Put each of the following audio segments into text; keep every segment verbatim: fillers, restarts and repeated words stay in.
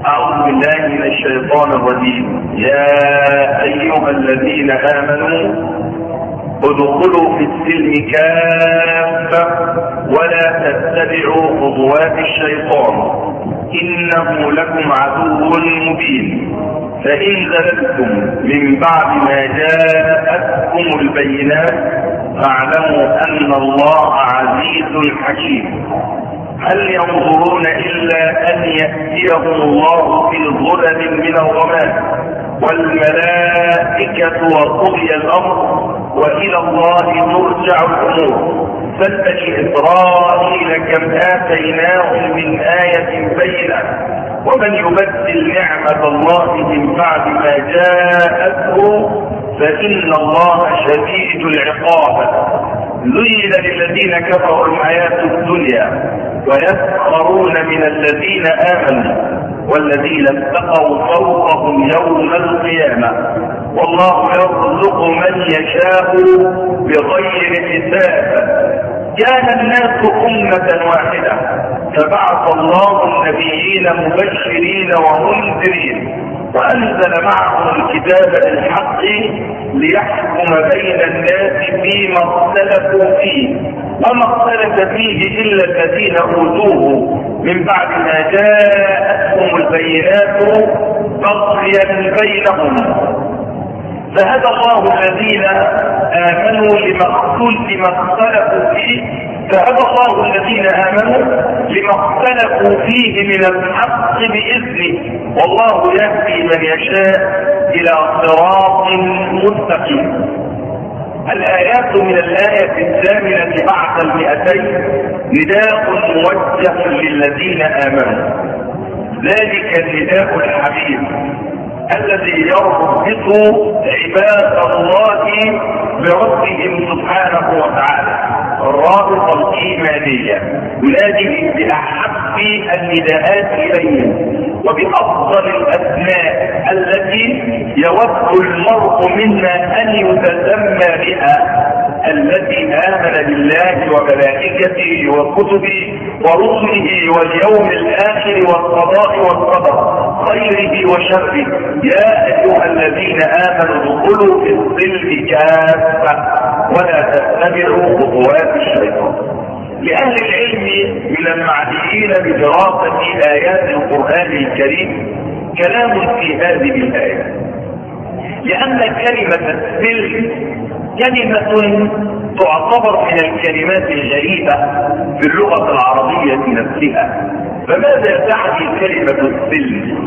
أعوذ بالله من الشيطان الرجيم. يا أيها الذين آمنوا ادخلوا في السلم كافة ولا تتبعوا خطوات الشيطان إنه لكم عدو مبين. فإن زللتم من بعد ما جاءتكم البينات فاعلموا أن الله عزيز حكيم. هل ينظرون إلا أن يأتيهم الله في ظلل من الغمام والملائكة وقضي الأمر وإلى الله ترجع الأمور. فبني إسرائيل كم آتيناهم من آية بينة ومن يبدل نعمة الله من بعد ما جاءته فإن الله شديد العقاب. زين للذين كفروا الحياة الدنيا ويسخرون من الذين آمنوا والذين اتقوا فوقهم يوم القيامة والله يرزق من يشاء بغير حساب. كان الناس أمة واحدة فبعث الله النبيين مبشرين ومنذرين وأنزل معهم الكتاب بالحق ليحكم بين الناس فيما اختلفوا فيه وما اختلف فيه إلا الذين أوتوه من بعد ما جاءتهم البينات بغيا بينهم. فهدى الله الذين آمنوا لما اختلفوا فيه فهدى الله الذين آمنوا لما اختلفوا فيه من الحق بإذنه والله يهدي من يشاء إلى صراط مستقيم. الآيات من الآية الثامنة بعد المئتين نداء موجه للذين آمنوا. ذلك النداء الحبيب الذي يربط عباد الله بربهم سبحانه وتعالى الرابطة الإيمانية. ينادي بأحب النداءات إليهم وبأفضل الأسماء التي يود المرء منا أن يتسمى بها التي آمن بالله وملائكته وكتبه ورسله واليوم الآخر والقضاء والقدر خيره وشره. يا أيها الذين آمنوا ادخلوا في السلم كافة ولا تتبعوا خطوات الشيطان. لأهل العلم من المعنيين بدراسة آيات القرآن الكريم كلام في هذه الآية، لأن كلمة السلم كلمة تعتبر من الكلمات الغريبة في اللغة العربية نفسها. فماذا تعني كلمة السلم؟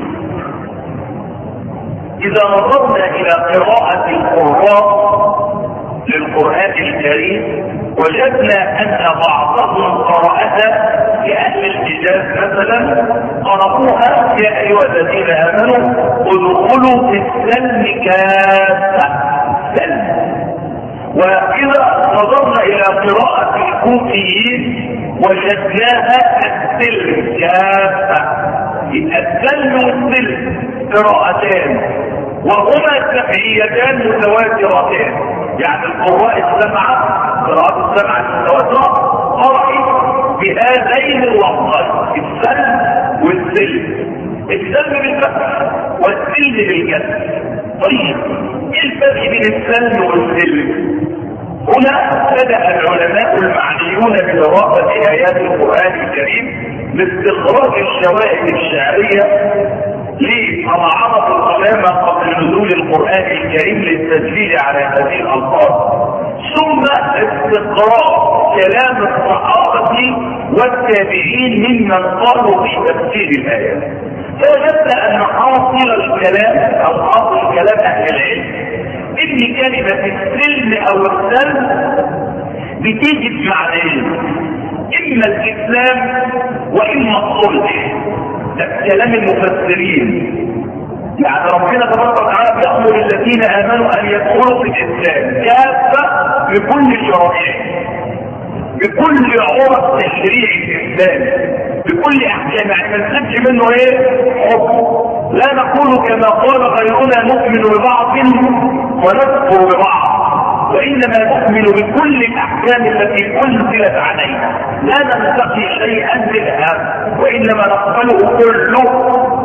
إذا نظرنا إلى قراءة القراء للقرآن الكريم وجدنا أن بعضهم قرأها كأهل الحجاز مثلا قرأوها يا أيها الذين آمنوا ادخلوا في السلم كافة سلم. وإذا نظرنا إلى قراءة الكوفيين وجدناها السلم كافة. السلم والسلم قراءتان وهما سبعيتان متواترتان، يعني القراء السبعة قراءة السبعة المتواترة قرأت بهذين اللفظين السلم والسلم. السلم بالفتح والسلم بالكسر. طيب ايه الفرق بين السلم والسلم؟ هنا بدأ العلماء المعنيون بدراسة آيات القرآن الكريم باستخراج الشوائب الشعرية لمعرض القلامة قبل نزول القرآن الكريم للتسجيل على هذه الألفاظ، ثم استقراء كلام الصحابة والتابعين ممن قالوا في تفسير الآيات. فوجدنا أن حاصل الكلام أو حاصل كلام أهل العلم إن كلمة السلم أو السلم بتيجي بمعنيين، إما الإسلام وإما الصلح. ده كلام المفسرين. يعني ربنا تبارك وتعالى يأمر الذين آمنوا أن يدخلوا في الإسلام كافة بكل شرائعه بكل عرف تشريع الإسلام بكل أحكام. يعني ما نسيبش منه إيه؟ حكم. لا نقول كما قال غيرنا نؤمن ببعض ونكفر ببعض، وإنما نؤمن بكل الأحكام التي أنزلت علينا لا ننتقي شيئا منها وإنما نقبله كله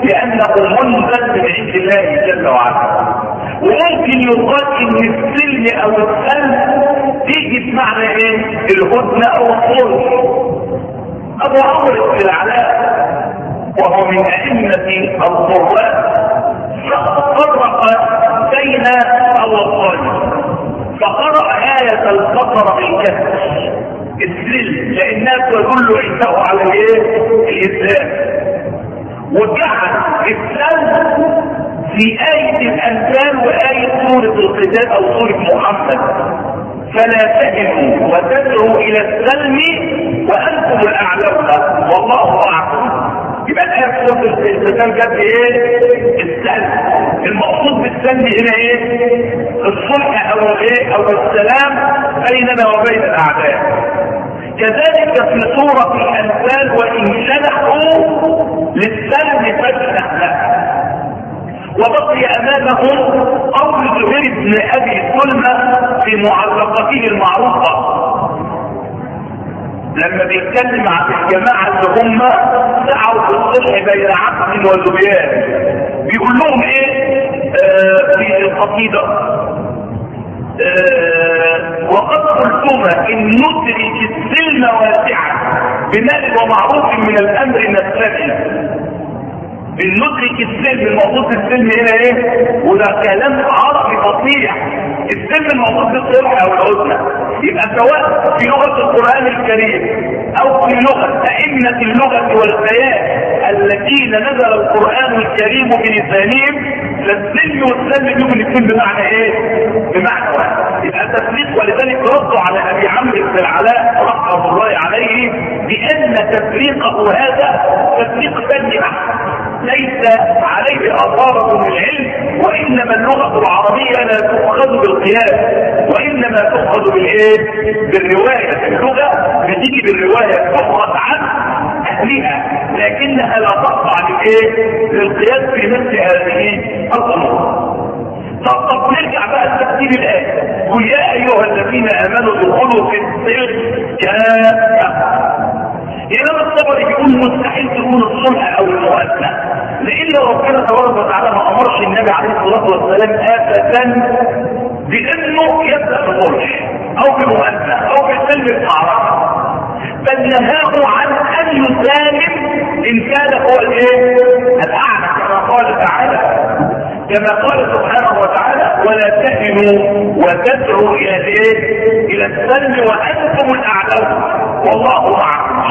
لانه منزل من عند الله جل وعلا. وممكن يقال ان السلم او السلم تيجي بمعنى ايه؟ الهدنه او الصلح. ابو عمرو بن العلاء وهو من ائمه القراء فرق بين الوصفين، فقرأ آية البقرة بالكسر السلم لأنها تدل عنده على الايه؟ الإسلام، وجعل السلم في آية الأنفال وآية سورة القتال أو سورة محمد، فلا تهنوا وتدعوا إلى السلم وأنتم الأعلون والله معكم. يبقى الآية سورة القتال جاب ايه؟ السلم. المقصود بالسلم هنا ايه؟ الصلح او ايه؟ او السلام بيننا وبين الأعداء. كذلك في سورة الأنفال وإن شنحوا للسلم فاجنح له. وبقي امامه قول زهير بن ابي سلمى في معلقته المعروفه لما بيتكلم عن الجماعه اللي هم سعوا في الصلح بين عبد وزبيان، بيقول لهم ايه آه في القصيده آه وقد قلتما ان ندرك السلم واسعا بمال ومعروف من الامر نستفيد. بالندرك السلم، الموضوع السلم هنا ايه؟ وده كلام عربي فصيح. السلم الموضوع بالصلح او الهدنه، يبقى سواء في لغه القران الكريم او في لغه ائمه اللغه والبيان الذين نزل القران الكريم بلسانهم، فالسلم والسلم يمكن يكون بمعنى ايه؟ بمعنى واحد. يبقى تفريق، ولذلك ردوا على ابي عمرو بن العلاء رحمه الله عليه بان تفريقه هذا تفريق فني بحت ليس عليه اثار من العلم، وانما اللغه العربيه لا تؤخذ بالقياس وانما تؤخذ بالايه؟ بالروايه. اللغه بتيجي بالروايه تؤخذ عن اهلها لكنها لا تخضع للايه؟ للقياس في مثل هذه الامور. طب طب نرجع بقى لترتيب الايه. قل يا ايها الذين امنوا ادخلوا في السلم كافه. الامام الطبري بيقول مستحيل تكون الصلح او المؤنث، لان ربنا تبارك وتعالى ما امرش النبي عليه الصلاه والسلام ابدا بانه يبدا بصلح او بمؤنث او بسلم المعركه، بل نهاه عن ان يسالم ان كان هو الايه؟ الاعلى، كما قال تعالى كما قال سبحانه وتعالى ولا تهنوا وتدعوا الى الايه؟ الى السلم وانتم الاعلون والله معكم.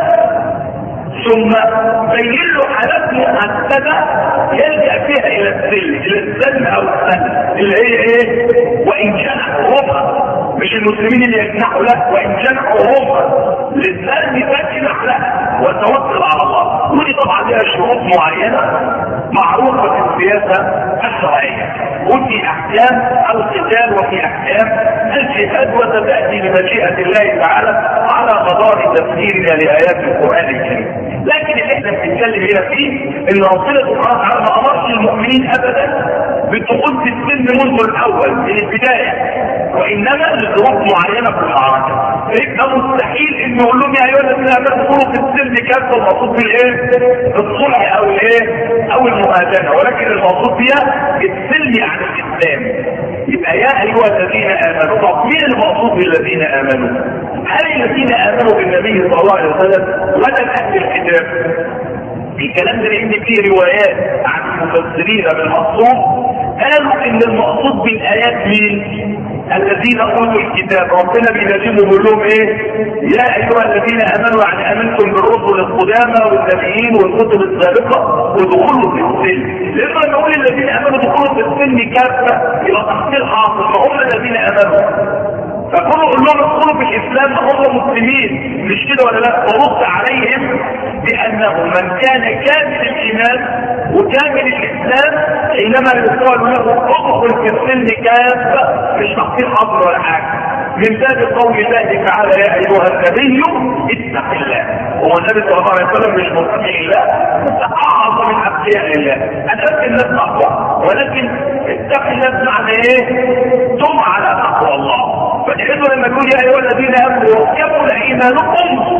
ثم بين له حالات محدده يلجا فيها الى السلم الى السلم او السلم اللي هي ايه؟ وان جنحوا هم، مش المسلمين اللي يجنحوا لا، وان جنحوا هم للسلم فاجنح له وتوكل على الله. ودي طبعا لها شروط معينه معروفه في السياسه الشرعيه، وفي احكام القتال وفي احكام الجهاد، وستاتي لمشيئه الله تعالى على مدار تفسيرنا لايات القران الكريم. لكن اللي احنا بنتكلم هنا فيه ان ربنا سبحانه وتعالى ما امرش المؤمنين ابدا بالدخول في السلم منذ الاول من البدايه، وانما لظروف معينه في المعركه. فيبقى مستحيل ان يقول لهم يا ايها الذين امنوا ادخلوا في السلم كافه، المقصود بالايه؟ الصلح او الايه؟ او المهاجمه، ولكن المقصود بها السلم يعني الاسلام. يبقى يا ايها الذين امنوا، طب مين المقصود بالذين امنوا؟ هل الذين امنوا بالنبي صلى الله عليه وسلم ولا اهل الكتاب؟ الكلام ده لان فيه روايات عن المفسرين بالمقصود قالوا ان المقصود بالايات مين؟ الذين اوتوا الكتاب. ربنا بيناديهم ويقول لهم ايه؟ يا ايها الذين امنوا، يعني امنتم بالرسل القدامى والنبيين والكتب السابقه ودخلوا في السلم. لما نقول الذين امنوا دخلوا في السلم كافه يبقى تحصيل حاصل، فهم الذين امنوا. فكونوا يقول لهم ادخلوا في الاسلام هم مسلمين، مش كده ولا لا؟ فرد عليهم بانه من كان كامل الايمان وكامل الاسلام حينما يقال له ادخل في السلم كافه مش تحصيل حظر ولا حاجه. من باب قول الله تعالى يا ايها النبي اتق الله. هو النبي صلى الله عليه وسلم مش متقي الله، اعظم من اتقياء الله. انا اتقي الناس تقوى، ولكن اتق الله بمعنى ايه؟ دم على تقوى الله. فالحدوا لما يقول يا ايها الذين امنوا كمل ايمانكم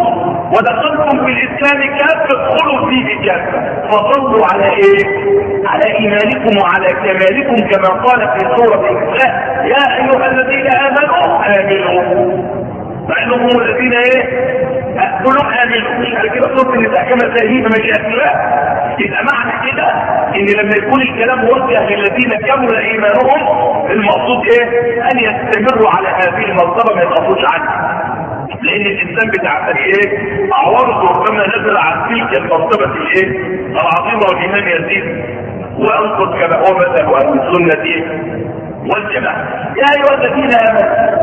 ودخلتم في الاسلام كافة ادخلوا فيه كافة فصلوا على ايه؟ على ايمانكم وعلى كمالكم كما قال في سورة الاسراء يا ايها الذين امنوا امنوا مع انهم هم الذين ايه؟ كلهم امنوا مش على كده صوت ان الاحكام التأهيب مشيئة الله. يبقى معنى كده ان لما يكون الكلام موجه للذين كمل ايمانهم المقصود ايه؟ ان يستمروا على هذه المرتبة ما يخافوش عنها، لان الانسان بتاع ايه؟ اعوارضه كما نزل عن تلك المرتبة الايه؟ العظيمة والامام يزيد وانقذ كما هو مثل اهل السنة والجماعة. يا ايها الذين امنوا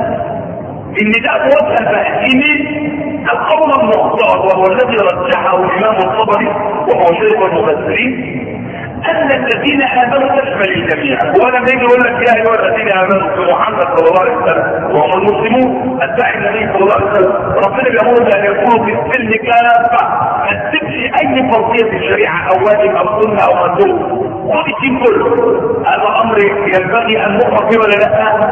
ان ده موجه فاهمين القول المختار وهو الذي رجحه الامام الطبري وهو شيخ المفسرين ان الذين امنوا تشمل الجميع. وانا بيجي يقول لك يا ايها الذين امنوا في محمد صلى الله عليه وسلم وهم المسلمون اتباع النبي صلى الله عليه وسلم ربنا بيامرهم ان يكونوا في السلم كافه ما تسيبش اي فرضيه في الشريعه او واجب او سنه او مندوب خد الدين كله. هذا امر ينبغي ان نؤمن به ولا لا؟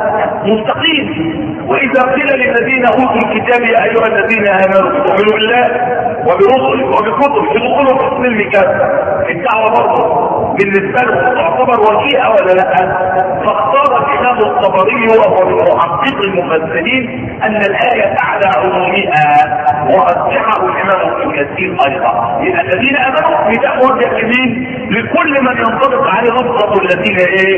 مستقيم. واذا قيل للذين اوتوا الكتاب يا ايها الذين امنوا تؤمنوا بالله وبرسله وبكتبه ادخلوا في السلم كافه الدعوه برضه بالنسبه له تعتبر وجيهه ولا لا؟ فاختار الامام الطبري وهو من محقق المفسرين ان الايه تعلى عمومها ورجحه الامام ابن كثير ايضا. اذا الذين امنوا نداء موجه لمين؟ لكل من ينطبق عليه لفظه الذين ايه؟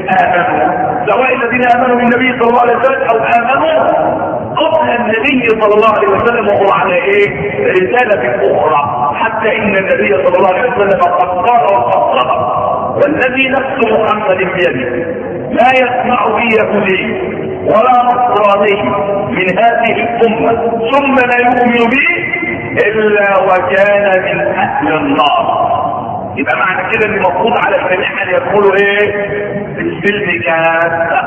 امنوا، سواء الذين امنوا بالنبي صلى الله عليه وسلم او امنوا قبل النبي صلى الله عليه وسلم وهو على ايه؟ رساله اخرى، حتى ان النبي صلى الله عليه وسلم قد قال وقد صدق والذي نفس محمد بيده لا يسمع به يهودي ولا نصراني من هذه الامه ثم لا يؤمن به الا وكان من اهل النار. يبقى معنى كده ان المفروض على الجميع ان يقولوا ايه؟ السلم كافه.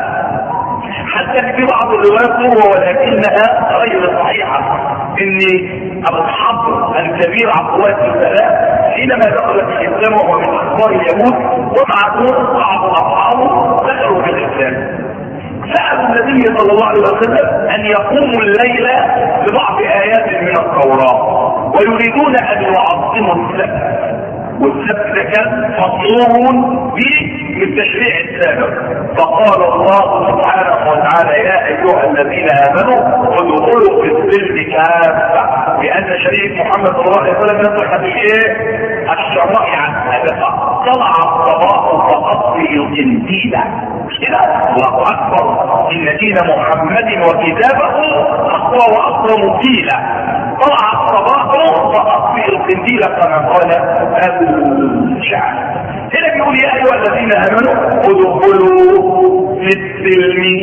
حتى في بعض الروايات ولكنها غير صحيحه ان ابو الحبر الكبير عبد الله بن سلام حينما دخل في الاسلام وهو من اخبار اليهود ومع ذلك بعض اصحابه دخلوا في الاسلام سألوا النبي صلى الله عليه وسلم ان يقوموا الليله ببعض ايات من التوراه ويريدون ان يعظموا السبت، والسبت كان مطلوب بالتشريع السابق. فقال الله سبحانه وتعالى يا ايها الذين امنوا ادخلوا في السلم كافه، لان شريعه محمد صلى الله عليه وسلم يصح بالايه؟ الشرائع السابقه. طلع الصباح فاطفئ الجنديل كده الله اكبر ان دين محمد وكتابه اقوى واكرم قيلا. طلع الصباح فاطفئ الجنديل كما قال الشعر. هنا بيقول يا ايها الذين امنوا ادخلوا في السلم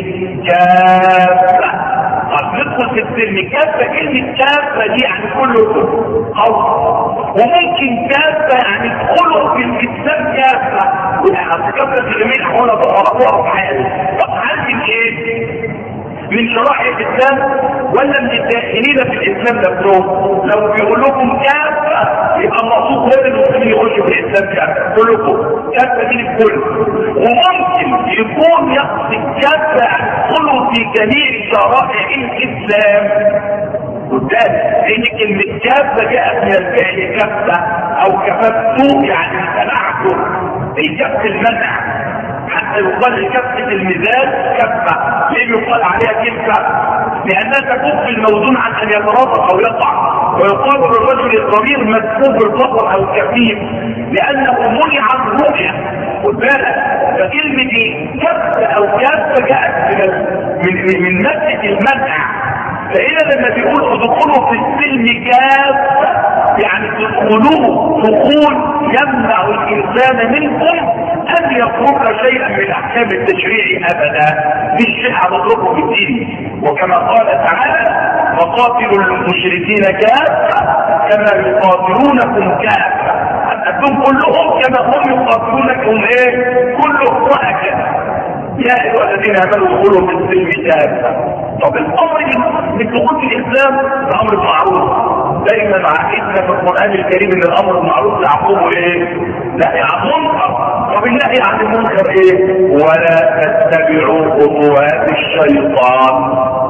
كافه. طب ندخل في السلم كافه، كلمه كافه دي يعني كله قول، وممكن كافه يعني ادخلوا في الاسلام كافه، يعني كافه في جميع الاحوال تقرأوها في حياتي. طب عندي ايه؟ من شرائع الاسلام ولا من الداخلين في الاسلام نفسهم؟ لو بيقول لكم كافه يبقى المقصود كل المسلمين يخشوا في الاسلام كافه كلكم، كافه دي الكل. وممكن يكون يقصد كافه يدخلوا في جميع شرائع الاسلام قدام، لان كلمه كافه جاءت من الفعل كافه او كففت يعني منعته، الكف المنع. حتى يقال كفة الميزان كفة، ليه يقال عليها كفة؟ لأنها تكف الموزون عن أن يتراصق أو يقع. ويقال للرجل الضرير مكفوف البصر أو كفيف لأنه منع الرؤية. خد بالك، فكلمة كفة أو كفة جاءت من من من مادة المنع. فإذا لما بيقول ادخلوا في السلم كافة يعني تدخلوه دخول يمنع الإنسان منكم أن يترك شيئا من أحكام التشريع أبدا، مش شيء هتتركه في الدين. وكما قال تعالى وقاتلوا المشركين كافة كما يقاتلونكم كافة، أنتم كلهم كما هم يقاتلونكم ايه؟ كلهم وهكذا. يا ايها الذين امنوا ادخلوا في السلم كافة. طب الامر بالدخول في الاسلام ده امر معروف، دايما عقيدنا في القران الكريم ان الامر المعروف يعقوبه ايه؟ نهي عن المنكر. طب النهي عن المنكر ايه؟ ولا تتبعوا خطوات الشيطان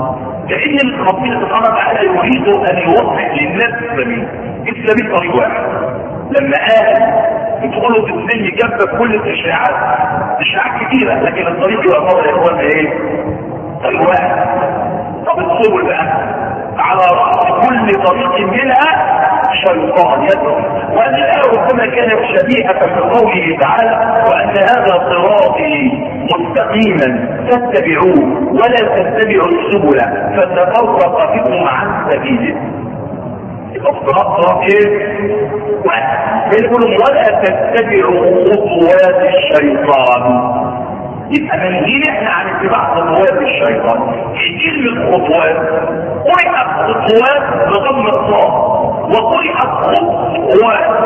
كأن ربنا سبحانه وتعالى يريد ان يوضح للناس الاسلاميين اسلامي طريق واحد. لما قال بتقولوا في السن جنب كل التشريعات تشريعات كتيره، لكن الطريق يبقى واضح يا اخوانا ايه؟ طريق واحد. طب السبل بقى على رأس كل طريق منها شيطان يدعو، وأن الآية ربما كانت شبيهة بقوله تعالى وأن هذا صراطي مستقيما فاتبعوه ولا تتبعوا السبل فتفرق بكم عن سبيله. الصراط صراط ايه؟ يقولون ولا تتبعوا خطوات الشيطان. يبقى منهين احنا عن اتباع خطوات الشيطان. كلمة خطوات قرئت خطوات بضم الصاد وقرئت خطوات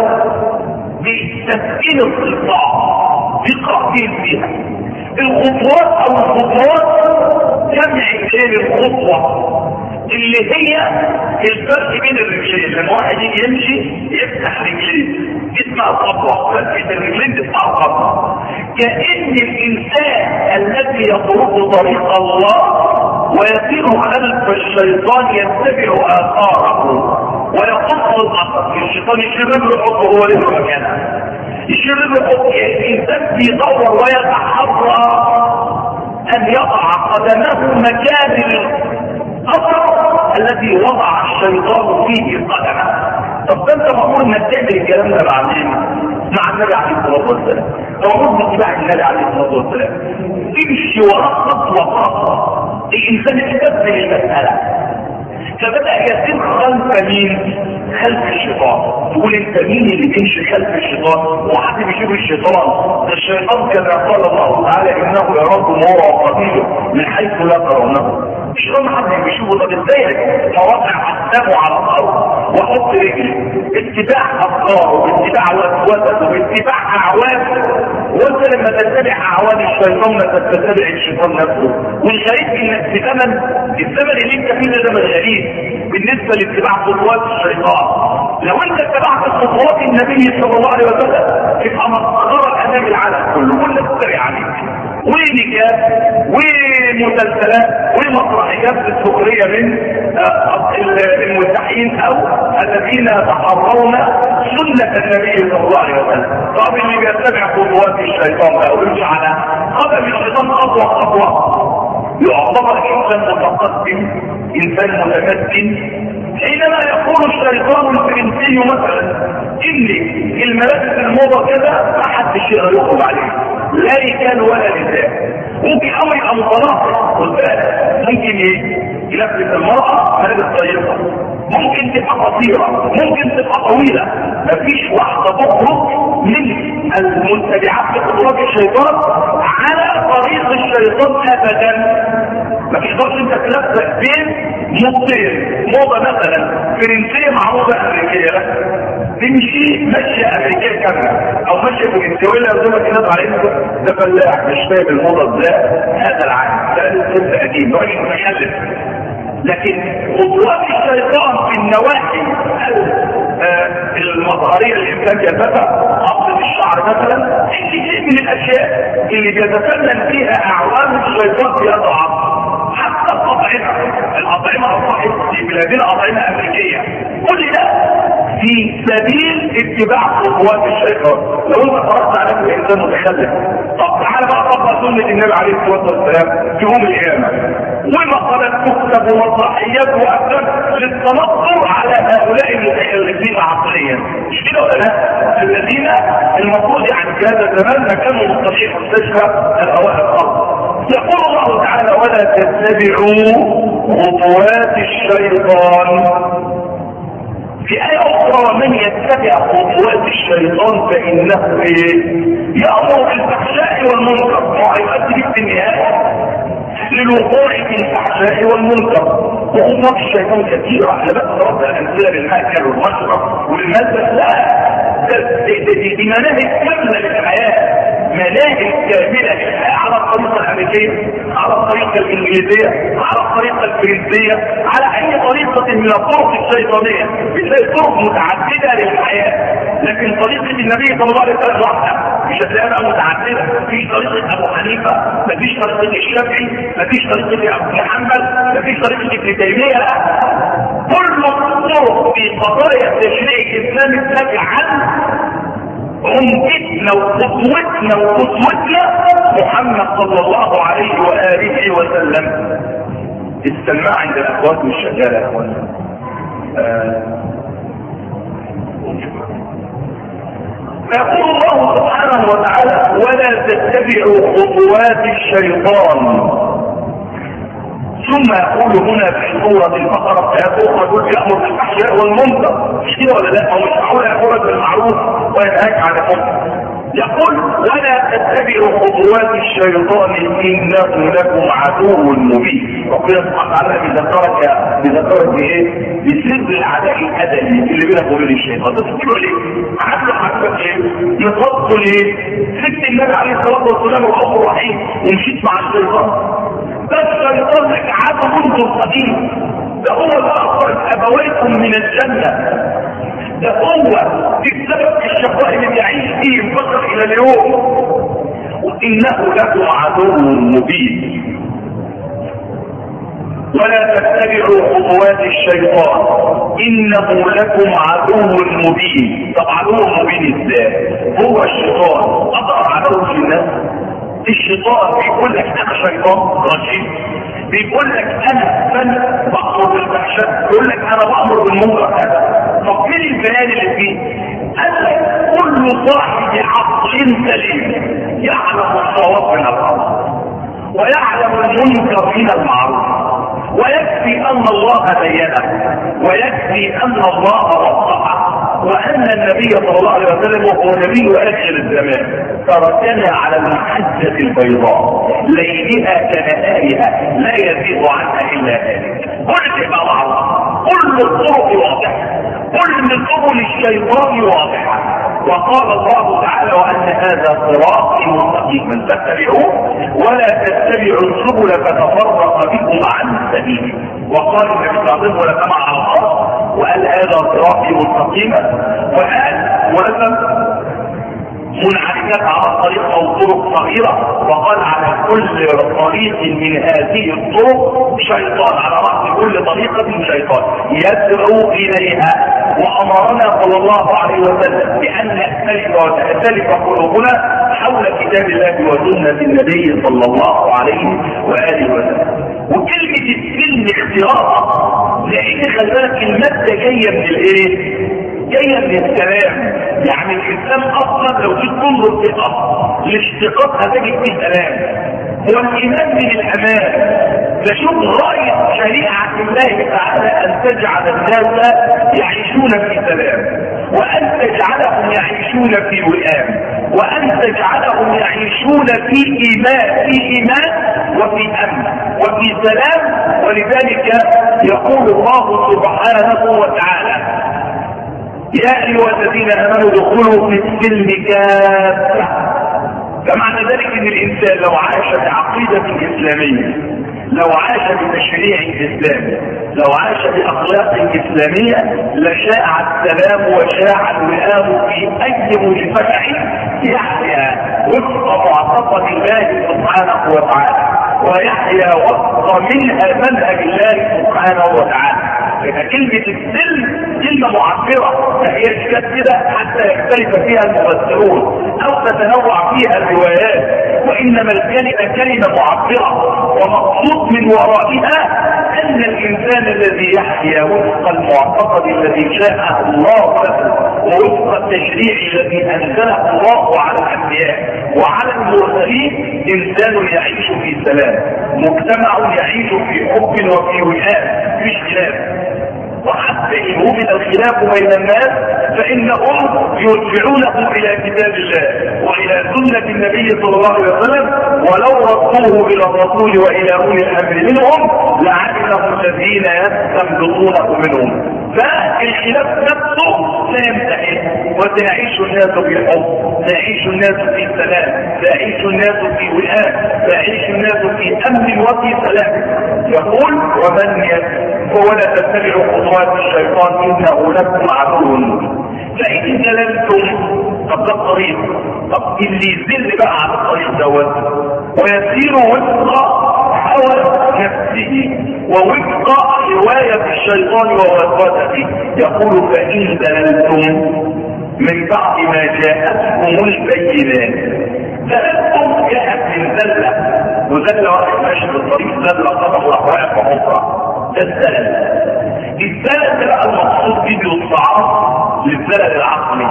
بتسكين الصاد بقرئتين فيها. الخطوات او الخطوات جمع كلمة الخطوة اللي هي الفرق بين الرجلين. لما واحد يجي يمشي يفتح رجليه اسمها خطوة، فتحة الرجلين اسمها خطوة. كأن الإنسان الذي يطرق طريق الله ويسير خلف الشيطان يتبع آثاره ويقص الأثر. الشيطان يشرب له حطه هو له مكانه، يشرب له حطه. الإنسان بيدور ويتحرى أن يضع قدمه مكان الأثر الذي وضع الشيطان فيه قدمه. طب ده انت مأمور انك تعمل الكلام ده مع مين؟ مع النبي عليه الصلاه والسلام. مأمور باتباع النبي عليه الصلاه والسلام. تمشي وراه خطوه خطوه. الانسان يستبدل المساله فبدأ يسير خلف مين؟ خلف الشيطان. تقول انت مين اللي تمشي خلف الشيطان؟ وحد بيشوف الشيطان؟ ده الشيطان كما قال الله تعالى انه يراكم هو وقبيله من حيث لا ترونه. الشيطان حد بيشوفه. طب ازاي مواقع اقدامه على الارض واحط رجلي؟ اتباع افكاره باتباع وسوسته باتباع اعوانه. وانت لما تتبع اعوان الشيطان ما تتبع الشيطان نفسه. والغريب انك في زمن الزمن اللي انت فيه ده زمن غريب بالنسبه لاتباع خطوات الشيطان. لو انت اتبعت خطوات النبي صلى الله عليه وسلم تبقى مصدرك امام العالم كله كل تتبع عليك. ونجاب ومسلسلات ومسرحيات السخريه من الملتحين او الذين يتحرون سنه النبي صلى الله عليه وسلم. طب اللي بيتبع خطوات الشيطان بقى ويمشي على قدم الشيطان خطوه خطوه يعتبر انسان متقدم انسان متمكن. حينما يقول الشيطان الفرنسي مثلا ان الملابس الموضه كذا ما حدش يقدر يخرج عليه لا رجال ولا نساء. ممكن قوي يبقى متناقض. خد بالك ممكن يلبس المراه ملابس ضيقه، ممكن تبقى قصيره، ممكن تبقى طويله. مفيش واحده تخرج من المنتبعات لخطوات الشيطان على طريق الشيطان ابدا. ما تقدرش انت تلبس بين نقطتين. موضه مثلا فرنسيه مع موضه امريكيه، لا تمشي ماشيه امريكيه كامله او ماشيه فرنسيه ولا يرضى الناس على انه ده فلاح مش فاهم الموضه ازاي. هذا العالم ده الطب قديم نوع متخلف. لكن خطوات الشيطان في النواحي المظهريه اللي الانسان يلبسها قصه الشعر مثلا شيء من الاشياء اللي بيتفنن فيها اعوان الشيطان في هذا العصر. حتى الأطعمة الأطعمة أصبحت في بلادنا أطعمة أمريكية. كل ده في سبيل اتباع خطوات الشيطان. لو انت فرضت على نفسك انسان متخلف، طب تعالى بقى طبق سنة النبي عليه الصلاة والسلام في يوم القيامة ومقالات تكتب ومسرحيات وأفلام للتنصر على هؤلاء المتخلفين عقليا. مش كده ولا لا؟ الذين المفروض يعني في هذا الزمان ما كانوا مستطيعين مستشفى الأوائل الخاصة. يقول الله تعالى ولا تتبعوا خطوات الشيطان. في آية أخرى ومن يتبع خطوات الشيطان فإنه يأمر بالفحشاء والمنكر ويؤدي في النهاية للوقوع في الفحشاء والمنكر. وخطوات الشيطان كثيرة. احنا بس رد الأمثلة بالمأكل والمشرب والملبس لا، دي مناهج كاملة للحياة. مناهج كامله على الطريقه الامريكيه، على الطريقه الانجليزيه، على الطريقه الفرنسيه، على اي طريقه من الطرق الشيطانيه. بتلاقي طرق متعدده للحياه، لكن طريقه النبي صلى الله عليه وسلم واحده، مش هتلاقيها متعدده. مفيش طريقه ابو حنيفه، مفيش طريقه الشافعي، مفيش طريقه ابو محمد، مفيش طريقه ابن تيميه، لا، كل الطرق في قضايا تشريع الاسلام تجعل عمدتنا وقدوتنا وقدوتنا محمد صلى الله عليه واله وسلم. السماع عند الاخوات مش شغاله يا اخوانا. فيقول الله سبحانه وتعالى: ولا تتبعوا خطوات الشيطان. ثم يقول هنا في سورة البقرة: يقول يأمر بالفحشاء والمنكر، مش كده ولا لا؟ او مش معقول يأمرك بالمعروف وينهاك عن المنكر. يقول: ولا تتبعوا خطوات الشيطان انه لكم عدو مبين. ربنا سبحانه وتعالى بيذكرك بيذكرك بايه؟ بسر العداء الازلي اللي بينك وبين الشيطان. تذكره ليه؟ عدو حبك ايه؟ يفضل ايه؟ سبت النبي عليه الصلاه والسلام الغفور الرحيم ومشيت مع الشيطان. بس الشيطان لك عدو منذ القديم، ده هو اللي اخرج ابويكم من الجنه، ده هو السبب في الشقاء اللي بيعيش فيه البشر الى اليوم، وانه لكم عدو مبين. ولا تتبعوا خطوات الشيطان انه لكم عدو مبين. طب عدو مبين ازاي؟ هو الشيطان اضرب عدو في الناس. الشيطان بيقول لك انا شيطان رشيد، بيقول لك انا من بامر بالفحشاء، بيقول لك انا بامر بالمنكر. هذا طب مين البيان اللي فيه؟ قال لك كل صاحب عقل سليم يعلم الصواب من الغلط ويعلم المنكر من المعروف، ويكفي ان الله بينه، ويكفي ان الله وضحه، وان النبي صلى الله عليه وسلم وهو نبي اخر الزمان تركنا على المحجه البيضاء ليلها كنهارها لا يزيد عنها الا هالك. كل شيء مع بعض، كل الطرق واضحه، كل سبل الشيطان واضحه. وقال الله تعالى: وان هذا صراطي مستقيما فاتبعوه ولا تتبعوا السبل فتفرق بكم عن سبيله. وقال النبي صلى الله عليه وسلم: كما على الارض، وقال هذا صراطي مستقيما، وقال ولم منعكسات على الطريق او طرق صغيره، وقال على كل طريق من هذه الطرق شيطان، على راس كل طريقه شيطان يدعو اليها. وامرنا صلى الله عليه وسلم بان نختلف وتختلف قلوبنا حول كتاب الله وسنه النبي صلى الله عليه واله وسلم. وكلمه السلم اختراق، لان خلي بالك الماده جايه من الايه؟ جايه من السلام. يعني الاسلام اصلا لو جيت تنظر في اصل الاشتقاق هتجد فيه سلام. هو الايمان من الامان. فشوف غايه شريعه الله تعالى ان تجعل الناس يعيشون في سلام، وان تجعلهم يعيشون في وئام، وان تجعلهم يعيشون في ايمان، في ايمان وفي امن وفي سلام. ولذلك يقول الله سبحانه وتعالى: يا ايها الذين امنوا ادخلوا في السلم كافه. فمعنى ذلك ان الانسان لو عاش بعقيده اسلاميه، لو عاش بتشريع اسلامي، لو عاش باخلاق اسلاميه، لشاع السلام وشاع الوئام في اي مجتمع يحيا وفق معتقد الله سبحانه وتعالى، ويحيا وفق منها منهج الله سبحانه وتعالى. كلمة السلم كلمة معبرة، ما هيش كده حتى يختلف فيها المفسرون او تتنوع فيها الروايات، وانما الكلمة كلمة معبرة، ومقصود من ورائها ان الانسان الذي يحيا وفق المعتقد الذي شاءه الله له ووفق التشريع الذي انزله الله على الانبياء وعلى المرسلين، انسان يعيش في سلام، مجتمع يعيش في حب وفي وئام، مش خلاف. وحتى إن وجد الخلاف بين الناس فإنهم يرجعونه إلى كتاب الله وإلى سنة النبي صلى الله عليه وسلم، ولو ردوه إلى الرسول وإلى أولي الأمر منهم لعلمه الذين يستنبطونه منهم. فالخلاف نفسه لا يمتحن، وسيعيش الناس في حب، سيعيش الناس في سلام، سيعيش الناس في وئام، سيعيش الناس في امن وفي سلام. يقول ومن ولا تتبعوا خطوات الشيطان انه لكم عدو. فان زللتم طب ده الطريق، طب اللي يزل بقى على الطريق دوت ويسير وفق هوى نفسه ووفق رواية الشيطان ووسوسته، يقول فإن زللتم من بعد ما جاءتكم البينات. زللتم جاءت من زلة، وزلة واحد ماشي بالطريق زلة قدم الأحوال وحفرة، ده الزلل. الزلل بقى المقصود به بالصعاب للزلل العقلي،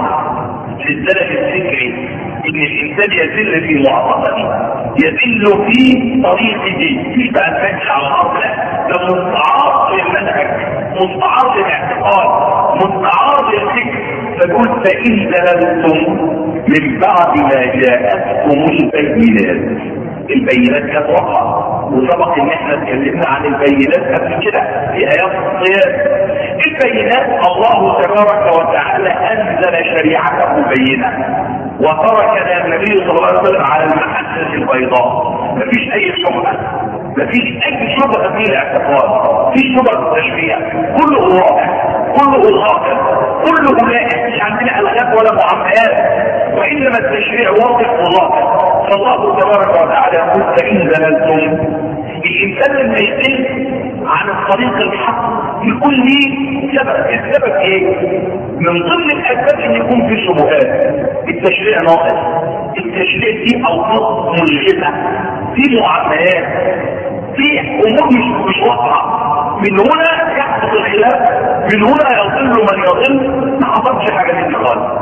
للزلل الفكري، ان الانسان يزل في معتقده، يزل في طريقه، مش بقى تمشي على الارض، لا ده مستعار للمنهج، مستعار للاعتقاد، مستعار للفكر. فقل فان زللتم من بعد ما جاءتكم البينات. البينات كانت واضحه، وسبق ان احنا اتكلمنا عن البينات قبل كده في ايات الصيام. البينات الله تبارك وتعالى انزل شريعته بينه، وتركنا النبي صلى الله عليه وسلم على المحجة البيضاء، مفيش اي شبهه، مفيش اي شبهه في الاعتقاد، مفيش شبهه التشريع، كله واضح، كله غاضب، كله لا مش عندنا الغاب ولا معاملات، وانما التشريع واضح وظاهر. فالله تبارك وتعالى يقول فان زللتم. الانسان لما يزل عن الطريق الحق يكون ليه سبب. السبب ايه؟ من ضمن الاسباب ان يكون في شبهات، التشريع ناقص، التشريع فيه اوقات ملغمه، فيه معاملات، فيه امور مش مش واضحه. من هنا يحدث الخلاف، من هنا يضل من يضل، ما حصلش حاجه من خالص.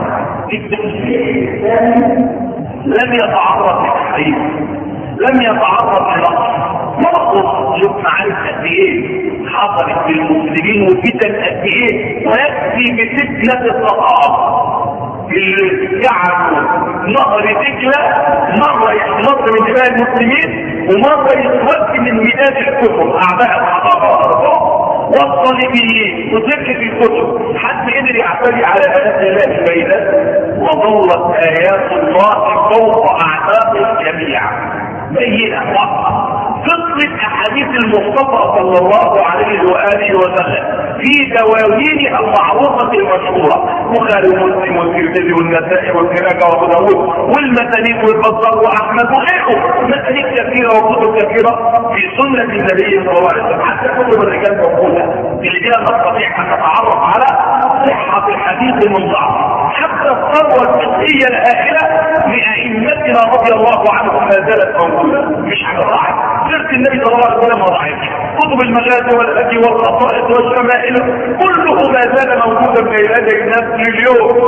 التشريع الثاني لم يتعرض للتحريف، لم يتعرض لنقص. مرض شوف معارف قد ايه حصلت للمسلمين وفتن قد ايه، ويكفي بفتنه الصحابه اللي جعلوا نهر دجله مره يحمر من دماء المسلمين، ومره يتوفي من مئات الكتب اعداء الصحابه والصليبيين وذكر في الكتب. حد قدر يعتدي على ايات الله البينات، وظلت ايات الله فوق اعداء الجميع بينه واضحه. قصه احاديث المصطفى صلى الله عليه واله وسلم في دواوينها المعروفه المشهوره، بخاري ومسلم والترمذي والنسائي والابن وابو داود والمسانيد والبزار واحمد وغيره، مسانيد كثيره وكتب كثيره في سنه النبي صلى الله عليه وسلم. حتى كتب الرجال موجوده اللي بها نستطيع ان نتعرف على صحه الحديث من ضعف. حتى الثروه الفقهيه الهائله لائمتنا رضي الله عنهم ما زالت موجوده، مش حاجه ضاعت. سيره النبي صلى الله عليه وسلم ما ضاعتش، كتب المغازي والهدي والقصائد والشمائل كله ما زال موجودا بين يدي الناس اليوم،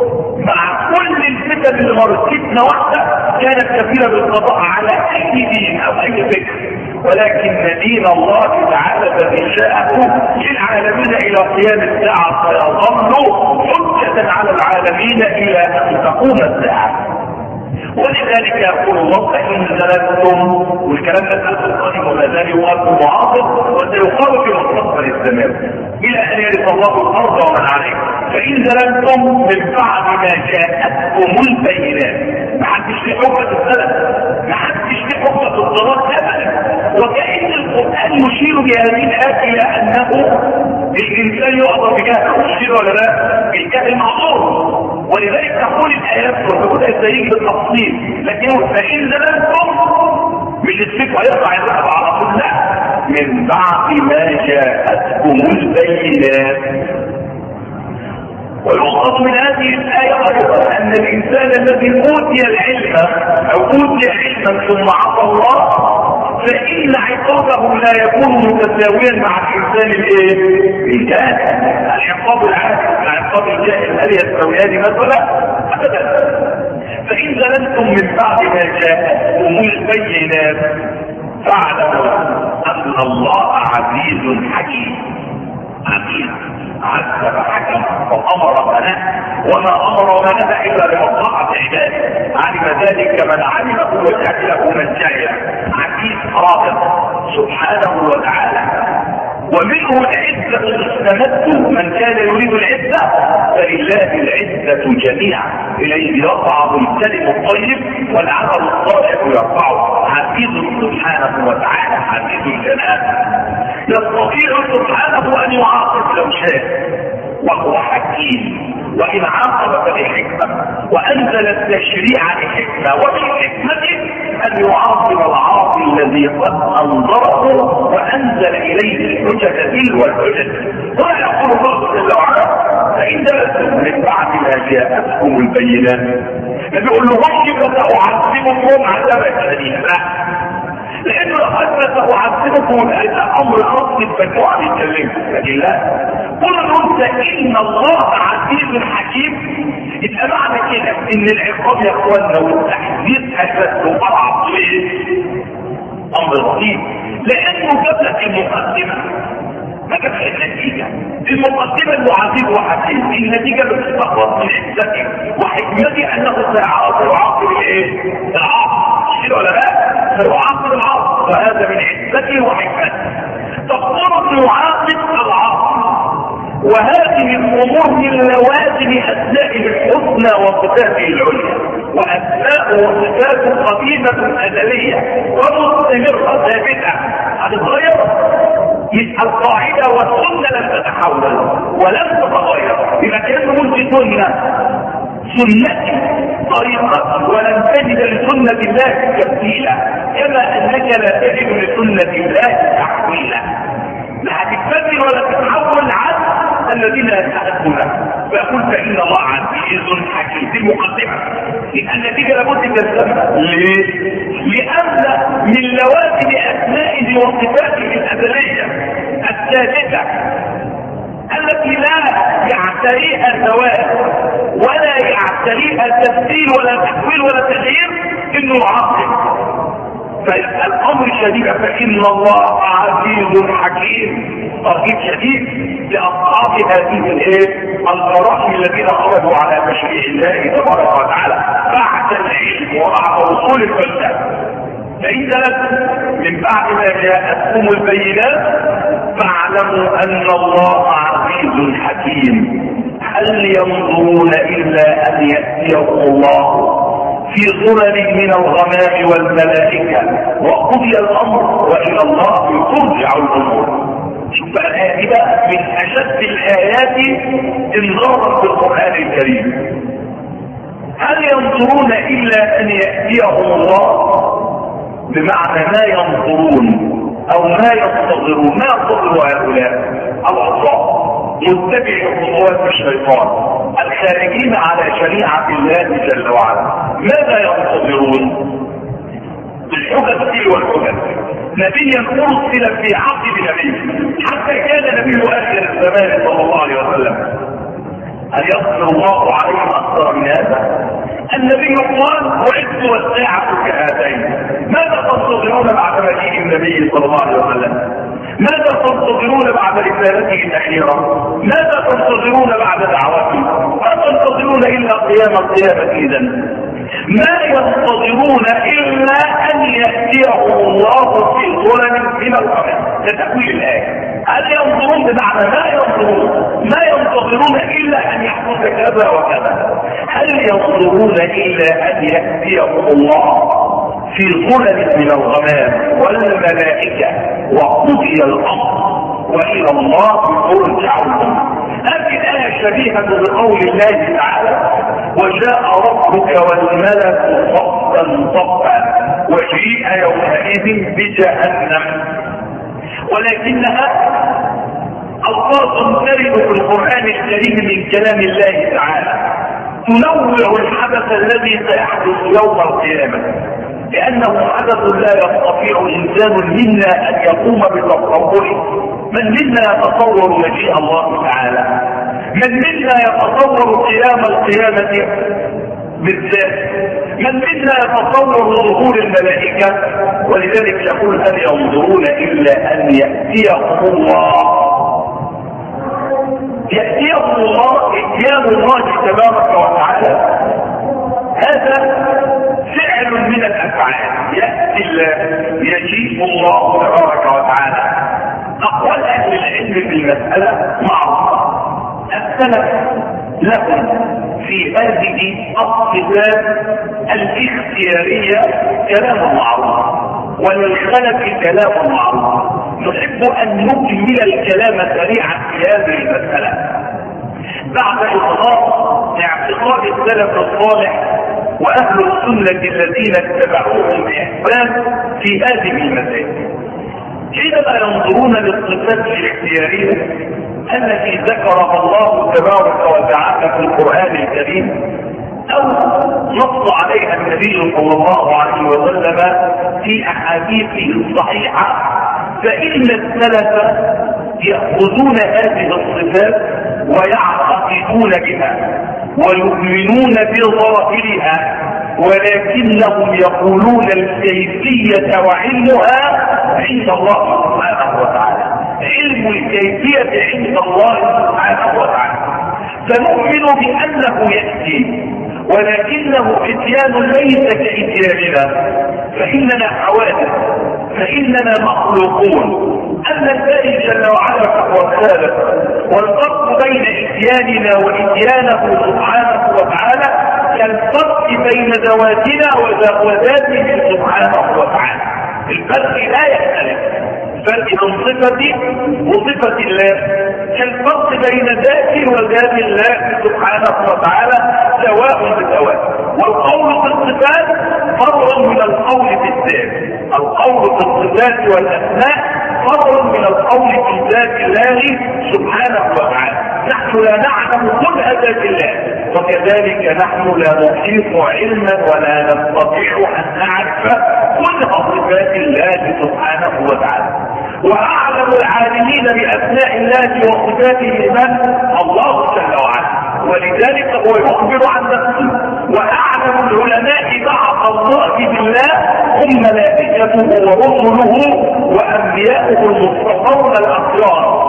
مع كل الفتن اللي مرت. فتنه واحده كانت كفيله بالقضاء على اي دين او اي فكر، ولكن دين الله تعالى الذي شاءه للعالمين الى قيام الساعه سيظل حجه على العالمين الى ان تقوم الساعه. ولذلك يقول الله فإن زللتم، والكلام ده في القرآن وما زال يقال معاصر وسيقال في مستقبل الزمان إلى أن يرث الله الأرض ومن عليها. فإن زللتم من بعد ما جاءتكم البينات، ما حدش في حجة الزلل، ما حدش في حجة الضلال أبدا. وكأن القرآن يشير بهذه الآية إلى أنه الإنسان يعطى بجهل، يشير ولا لا؟ الجهل معذور، ولذلك تقول الآيات وتقول السيد بالتفصيل. لكن فإن زللتم مش السيف هيقطع الذهب على طول، لا، من بعد ما جاءتكم البينات. ويؤخذ من هذه الآية أيضا أن الإنسان الذي أوتي العلم أو أوتي علما ثم عصى الله فإن عقابه لا يكون متساويا مع الإنسان الإيه؟ الجاهل. العقاب العادل مع عقاب الجاهل هل يستويان مثلا؟ أبدا. فإن زللتم من بعد ما جاءتكم البينات فاعلموا أن الله عزيز حكيم. عزيز عذب حكم وامر منه، وما امر منه الا لمصلحه عباده. علم ذلك من علمه وجهله من جهله. عزيز قادر سبحانه وتعالى ومنه العزة استمد. من كان يريد العزة فلله العزة جميعا، إليه يرفع الكلم الطيب والعمل الصالح يرفعه. حفيظ سبحانه وتعالى حفيظ الجنان، يستطيع سبحانه أن يعاقب لو شاء، وهو حكيم، وإن عاقب فلحكمة، وأنزل التشريع لحكمة، ومن حكمته أن يعاقب العاصي الذي قد أنظره وأنزل إليه الحجج تلو الحجج. ولا يقول الله جل وعلا فإن جلستم من بعد ما جاءتكم البينات فبيقول له وجب سأعذبكم عذابا شديدا، لا، لأنه لقد سأعذبكم هذا أمر خاص بالفتوى بالكلام، لكن لا، قل أنت إن الله عزيز حكيم. يبقى معنى كده إن العقاب يا إخواننا والتحذير أساس وأرعب ليه؟ أمر لطيف، لأنه جاب لك المقدمة ما جابش النتيجة. المقدمة انه عزيز وحكيم، النتيجة بتستخلص من عزته وحكمته انه سيعاقب عاقب ايه؟ العاصي، مش ولا لا؟ سيعاقب العاصي، فهذا من عزته وحكمته. تقدر انه يعاقب العاصي، وهذه الامور من لوازم اسمائه الحسنى وصفاته العليا، واسماء وصفاته قديمة ازلية ومستمرة ثابتة هتتغير. يبقى القاعدة والسنة لم تتحول ولم تتغير، يبقى كانه قلت سنة سنتي طريقة ولن تجد لسنة الله تبديلا، كما انك لا تجد لسنة الله تحويلا. لا هتتبدل ولا تتحول عن الذين يتحدثون. فأقول فإن الله عزيز حكيم. دي المقدمة، لأن النتيجة لابد تسمى. ليه؟ لأن من لوازم أسمائه وصفاته الأزلية الثابتة التي لا يعتريها زوال ولا يعتريها تبديل ولا تحويل ولا تغيير، إنه عاقل. فالامر شديد، فان الله عزيز حكيم. ترغيب شديد لاصحاب هذه الايه الفرائض الذين خرجوا على تشريع الله تبارك وتعالى بعد العلم وبعد وصول الفلسفه. فان نزلت من بعد ما جاءتكم البينات فاعلموا ان الله عزيز حكيم. هل ينظرون الا ان ياتيهم الله في ظلل من الغمام والملائكة وقضي الأمر وإلى الله ترجع الأمور. شوف بقى الآية بقى من أشد الآيات انظارا في القرآن الكريم. هل ينظرون إلا أن يأتيهم الله؟ بمعنى ما ينظرون أو ما ينتظرون. ما ينتظروا هؤلاء العصاة متبع خطوات الشيطان الخارجين على شريعة الله جل وعلا. ماذا ينتظرون؟ بالحجج تلو الحجج. نبيا ارسل في عقب نبي حتى كان نبي اخر الزمان صلى الله عليه وسلم. هل يصبر الله عليهم اكثر من هذا؟ النبي قال وعدت والساعة كهاتين. ماذا تنتظرون بعد مجيء النبي صلى الله عليه وسلم؟ ماذا تنتظرون بعد رسالته الأخيرة؟ ماذا تنتظرون بعد دعوته؟ ما تنتظرون إلا قيام القيامة إذا. ما ينتظرون إلا أن يأتيهم الله في ظلم من الغمام. ده تأويل الآية. هل ينظرون بمعنى ما ينظرون؟ ما ينتظرون إلا أن يحدث كذا وكذا. هل ينظرون إلا أن يأتيهم الله في ظلم من الغمام والملائكة وقضي الأمر وإلى الله ترجع الأمور. هذه الآية شبيهة بقول الله تعالى وجاء ربك والملك صفا صفا وجيء يومئذ بجهنم. ولكنها ألفاظ ترد في القرآن الكريم من كلام الله تعالى تنوع الحدث الذي سيحدث يوم القيامة، لأنه حدث لا يستطيع إنسان منا أن يقوم بتصوره. من منا يتصور مجيء الله تعالى؟ من منا يتصور قيام القيامة بالذات؟ من منا يتصور ظهور الملائكة؟ ولذلك يقول هل ينظرون إلا أن يأتيهم الله. يأتيهم الله إتيان الله تبارك وتعالى هذا فعل من الأفعال. يأتي الله يجيء الله تبارك وتعالى. اقوال اهل العلم في المسألة معروفة. السلف لهم في هذه الصفات الاختيارية كلام معروف، وللخلف كلام معروف. نحب ان نكمل الكلام سريعا في هذه المسألة بعد إظهار اعتقاد السلف الصالح واهل السنة الذين اتبعوهم باحسان في هذه المسائل. حينما ينظرون للصفات الاختيارية التي ذكرها الله تبارك وتعالى في القرآن الكريم او نص عليها النبي صلى الله عليه وسلم في احاديثه الصحيحة، فإن السلف يأخذون هذه الصفات ويعتقدون بها ويؤمنون بظاهرها، ولكنهم يقولون الكيفية وعلمها عند الله سبحانه وتعالى. علم الكيفية عند الله سبحانه وتعالى. فنؤمن بأنه يأتي، ولكنه اتيان ليس كاتياننا، فإننا حوادث، فإننا مخلوقون. أما الله جل وعلا فهو خالق، والفرق بين اتياننا واتيانه سبحانه وتعالى كالفرق بين ذواتنا وذاته سبحانه وتعالى. الفرق لا يختلف، فرق بين صفتي وصفة الله كالفرق بين ذاتي وذات الله سبحانه وتعالى سواء بسواء. والقول في الصفات فرع من القول في الذات. القول في الصفات والأسماء فرع من القول في ذات الله سبحانه وتعالى. نحن لا نعلم كل ذات الله، وكذلك نحن لا نحيط علما ولا نستطيع أن نعرف كل صفات الله سبحانه وتعالى. وأعلم العالمين بأسماء الله وصفاته من الله جل وعلا، ولذلك هو يخبر عن نفسه. وأعلم العلماء بعض الله بالله هم ملائكته ورسله وأنبياؤه المصطفون الأخيار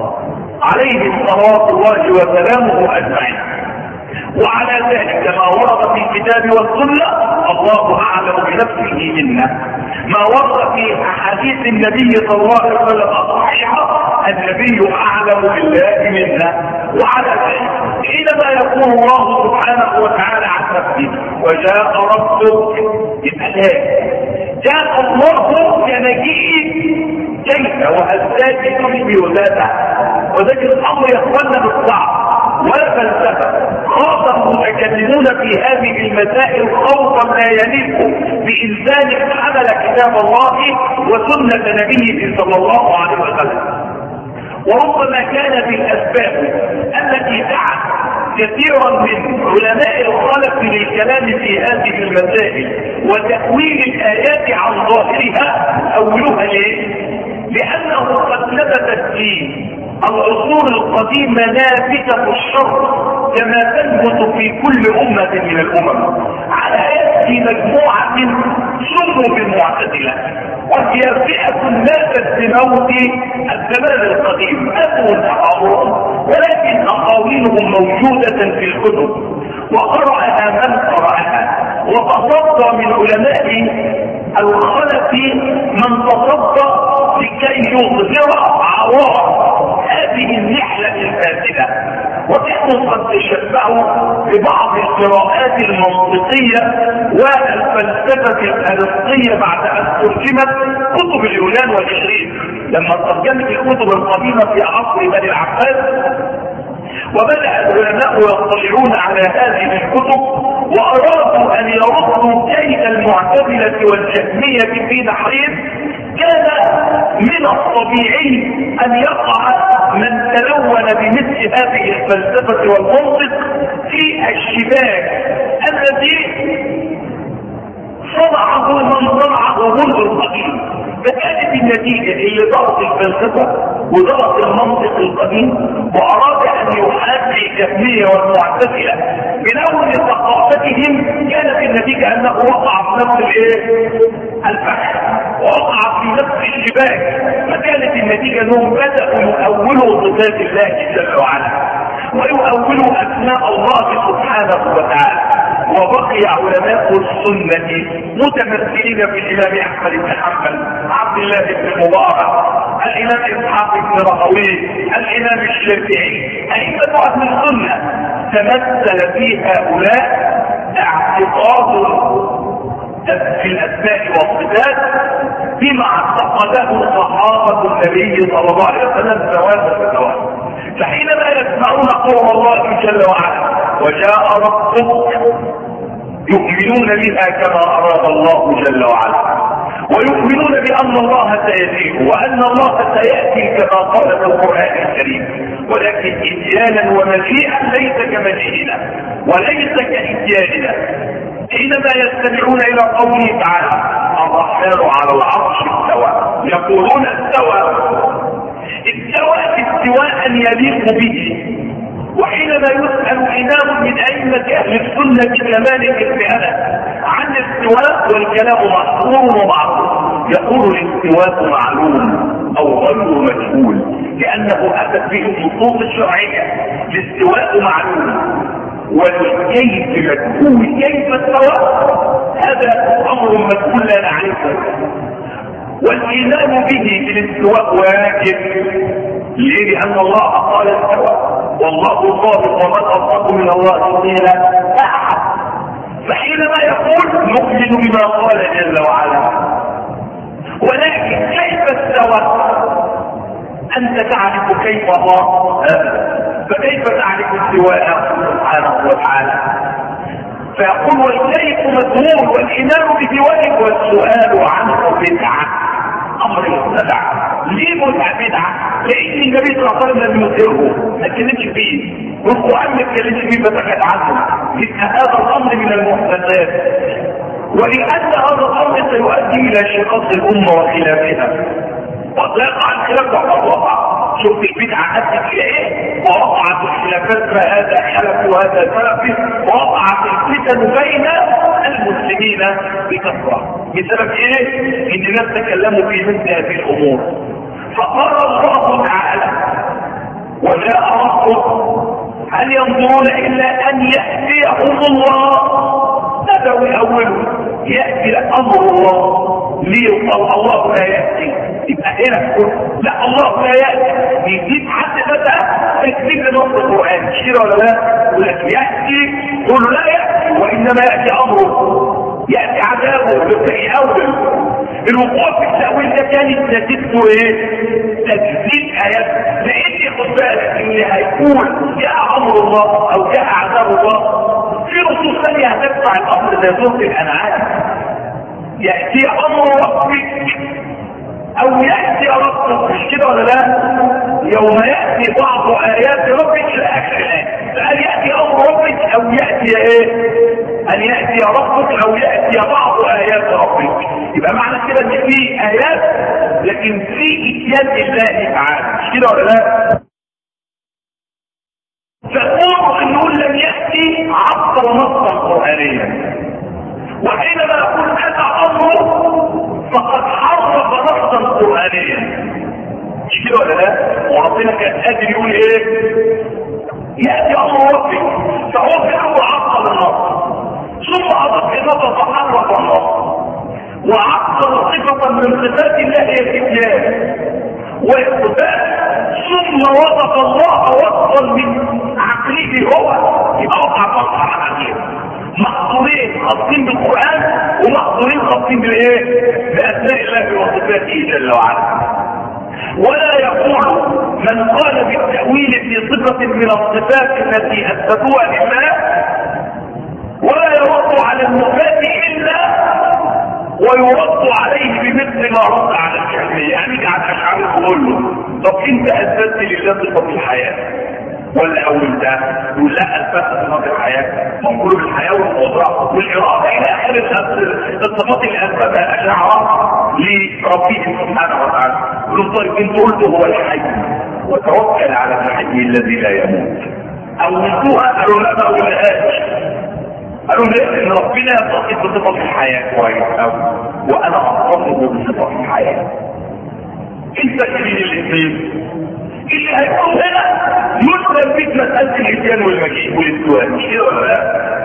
عليهم صلوات الله وسلامه أجمعين. وعلى ذلك ما ورد في الكتاب والسنة الله أعلم بنفسه منا، ما ورد في أحاديث النبي صلى الله عليه وسلم الصحيحة النبي أعلم بالله منا. وعلى ذلك حينما يقول الله سبحانه وتعالى عن نفسه وجاء ربك بالآيات، جاء الله كمجيء كيف وهزات تشبه ذاته. وذلك الأمر يخولنا بالصعب ولا فلسفة. خاصة المتكلمون في هذه المسائل خوفا لا يليق بإنسان حمل كتاب الله وسنة نبيه صلى الله عليه وسلم. وربما كانت الأسباب التي دعت كثيرا من علماء الخلف للكلام في هذه المسائل وتأويل الآيات عن ظاهرها أولها ليه؟ لأنه قد ثبتت في العصور القديمة نافذة الشر كما تثبت في كل أمة من الأمم على يد مجموعة سموا بالمعتزلة، وهي فئة ماتت بموت الزمان القديم، أبوا أقاويلهم، ولكن أقاويلهم موجودة في الكتب وقرأها من قرأها. وتصدى من علماء الخلف من تصدى لكي يظهر عوار هذه النحلة الفاسدة، وكانوا قد تشبهوا ببعض القراءات المنطقية والفلسفة الأرسطية بعد أن ترجمت كتب اليونان والإغريق. لما ترجمت الكتب القديمة في عصر بني العباس وبدأ العلماء يطلعون على هذه الكتب وأرادوا أن يردوا كيد المعتزلة والجهمية في نحرهم، كان من الطبيعي أن يقع من تلون بمثل هذه الفلسفة والمنطق في الشباك الذي صنعه من صنعه منذ القديم. فكانت النتيجة اللي ضغط الفلسفة وضغط المنطق القديم وأراد أن يحاكي الجهمية والمعتزلة من أول ثقافتهم، كانت النتيجة أنه وقع في نفس الايه؟ الفحش، ووقع في نفس الشباك. فكانت النتيجة أنهم بدأوا يؤولوا صفات الله جل وعلا ويؤولوا أسماء الله سبحانه وتعالى. وبقي علماء السنة متمثلين في الإمام أحمد بن حنبل، عبد الله بن المبارك، الإمام إسحاق بن راهويه، الإمام الشافعي، أئمة أهل السنة تمثل في هؤلاء اعتقاد في الأسماء والصفات بما اعتقده صحابة النبي صلى الله عليه وسلم سواء بسواء. فحينما يسمعون قول الله جل وعلا وجاء ربك يؤمنون بها كما أراد الله جل وعلا، ويؤمنون بأن الله سيجيء وأن الله سيأتي كما قال في القرآن الكريم، ولكن إتيانا ومجيئا ليس كمجيئنا وليس كإتياننا. حينما يستمعون إلى قوله تعالى الرحمن على العرش استوى، يقولون استوى استوى استواء يليق به. وحينما يسأل إمام من أئمة أهل السنة كمالك بن أنس عن الاستواء والكلام محصور ومعروف، يقول الاستواء معلوم أو غير مجهول، لأنه أتت به النصوص الشرعية. الاستواء معلوم والكيف مجهول، كيف استوى هذا أمر مجهول لا نعرفه، والإيمان به بالاستواء واجب. ليه؟ لأن الله قال استوى والله صادق ومن أصدق من الله قيل أحد. فحينما يقول نؤمن بما قال جل وعلا، ولكن كيف استوى؟ أنت تعرف كيف الله، فكيف تعرف استواءه سبحانه وتعالى؟ فيقول والكيف مجهول والإيمان به واجب والسؤال عنه بدعة، أمر مبتدع. ليه بدعة؟ لأن النبي صلى الله عليه وسلم لم يظهره، ما كانش فيه، والقرآن ما كانش فيه فتكت عنه. إن هذا الأمر من المحدثات، ولأن هذا الأمر سيؤدي إلى شقاق الأمة وخلافها، وقد يقع الخلاف وقد وقع. شوف البدعة أدت إلى إيه؟ ووقعت الخلافات، فهذا حلف وهذا سلف، ووقعت الفتن بين المسلمين بكثرة بسبب إيه؟ إن الناس تكلموا في مثل هذه الأمور. فقال الله تعالى وجاء ربك هل ينظرون إلا أن يأتيهم الله. هذا هو أوله، يأتي أمر الله. ليه قال الله لا يأتي؟ يبقى هنا لا الله لا يأتي، يجيب حد بدأ تكذيب لنص القرآن، شير ولا لا؟ ولكن يأتي قل لا يأتي، وإنما يأتي أمره، يأتي عذابه. يبقى أول الوقوع في التأويل ده كانت نتيجته ايه؟ تكذيب آيات. لأن خد بالك اللي هيقول جاء أمر الله أو جاء عذاب الله في نصوص ثانية هتدفع الأمر زي سورة الأنعام، يأتي أمر ربك أو يأتي ربك، مش كده ولا لا؟ يوم يأتي بعض آيات ربك إلى آخر الآية. فهل يأتي أمر ربك أو يأتي إيه؟ أن يأتي ربك أو يأتي بعض آيات ربك. يبقى معنى كده إن في آيات لكن في إتيان الله تعالى، مش كده ولا لا؟ فالأمر أن نقول لم يأتي عطل نصا قرآنيا، وحينما يقول هذا أمره فقد حرف نصا قرآنيا، مش كده ولا لا؟ وربنا كان قادر يقول ايه؟ يأتي أمر ربك، فهو في الأول عطل النص، ثم أضف إضافة فحرف النص، وعطل صفة من صفات الله هي الإتيان والإثبات، ثم وصف الله وصفا من عقله هو، يبقى وقع فصل عن عقله. محصورين خاصين بالقرآن ومحصورين خاصين بالايه؟ بأسماء الله وصفاته جل وعلا. ولا يقول من قال بالتأويل في صفة من الصفات التي أثبتوها لله، ولا يرد على النفاة إلا ويرد عليه بمثل ما رد على الجهمية. يعني يجي على الأشعار يقول له طب انت أثبتت لله صفة الحياة ولا أول ده؟ يقول لا أثبتت صفات الحياة، منقول الحياة والقدرة والإرادة إلى آخر الصفات اللي أثبتها الأشاعرة لربه سبحانه وتعالى. يقول طيب انت قلت هو الحي وتوكل على الحي الذي لا يموت، أو قلتوها قالوا لا ما قلناهاش، قالوا ليه؟ ان ربنا يتصف بصفة الحياة كويس قوي وانا اتصف بصفة الحياة. انت تريد الاثنين اللي هيكون هنا يسلم بيك مسألة الاتيان والمجيء والاستواء، مش كده ولا لا؟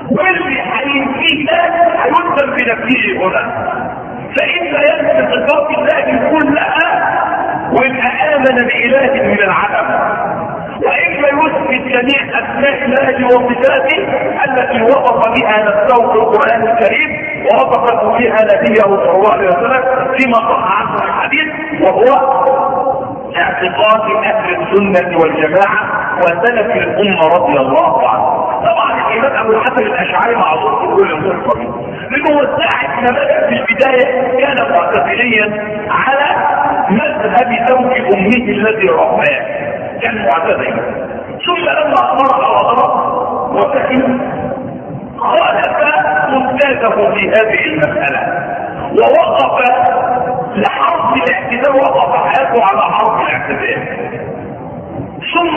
واللي هينفيه ده هيدخل بنفسه هنا. فإما ينفي صفات الله كلها ويبقى آمن بإله من العدم، وإما يثبت جميع أسماء الله وصفاته التي وصف بها نفسه في القرآن الكريم ووصفه بها نبيه صلى الله عليه وسلم فيما صح عنه الحديث، وهو اعتقاد أهل السنة والجماعة وسلف الأمة رضي الله عنه. طبعا الإمام أبو الحسن الأشعري معروف في كل الأمة، لأنه ساعة ما بدأ في البداية كان معتزليا على مذهب زوج أمه الذي رباه، كان معتزليا. ثم لما أمر وضرب وسكن خالف أستاذه في هذه المسألة ووقف لحرب الاعتدال، وقف حياته على حرب الاعتدال، ثم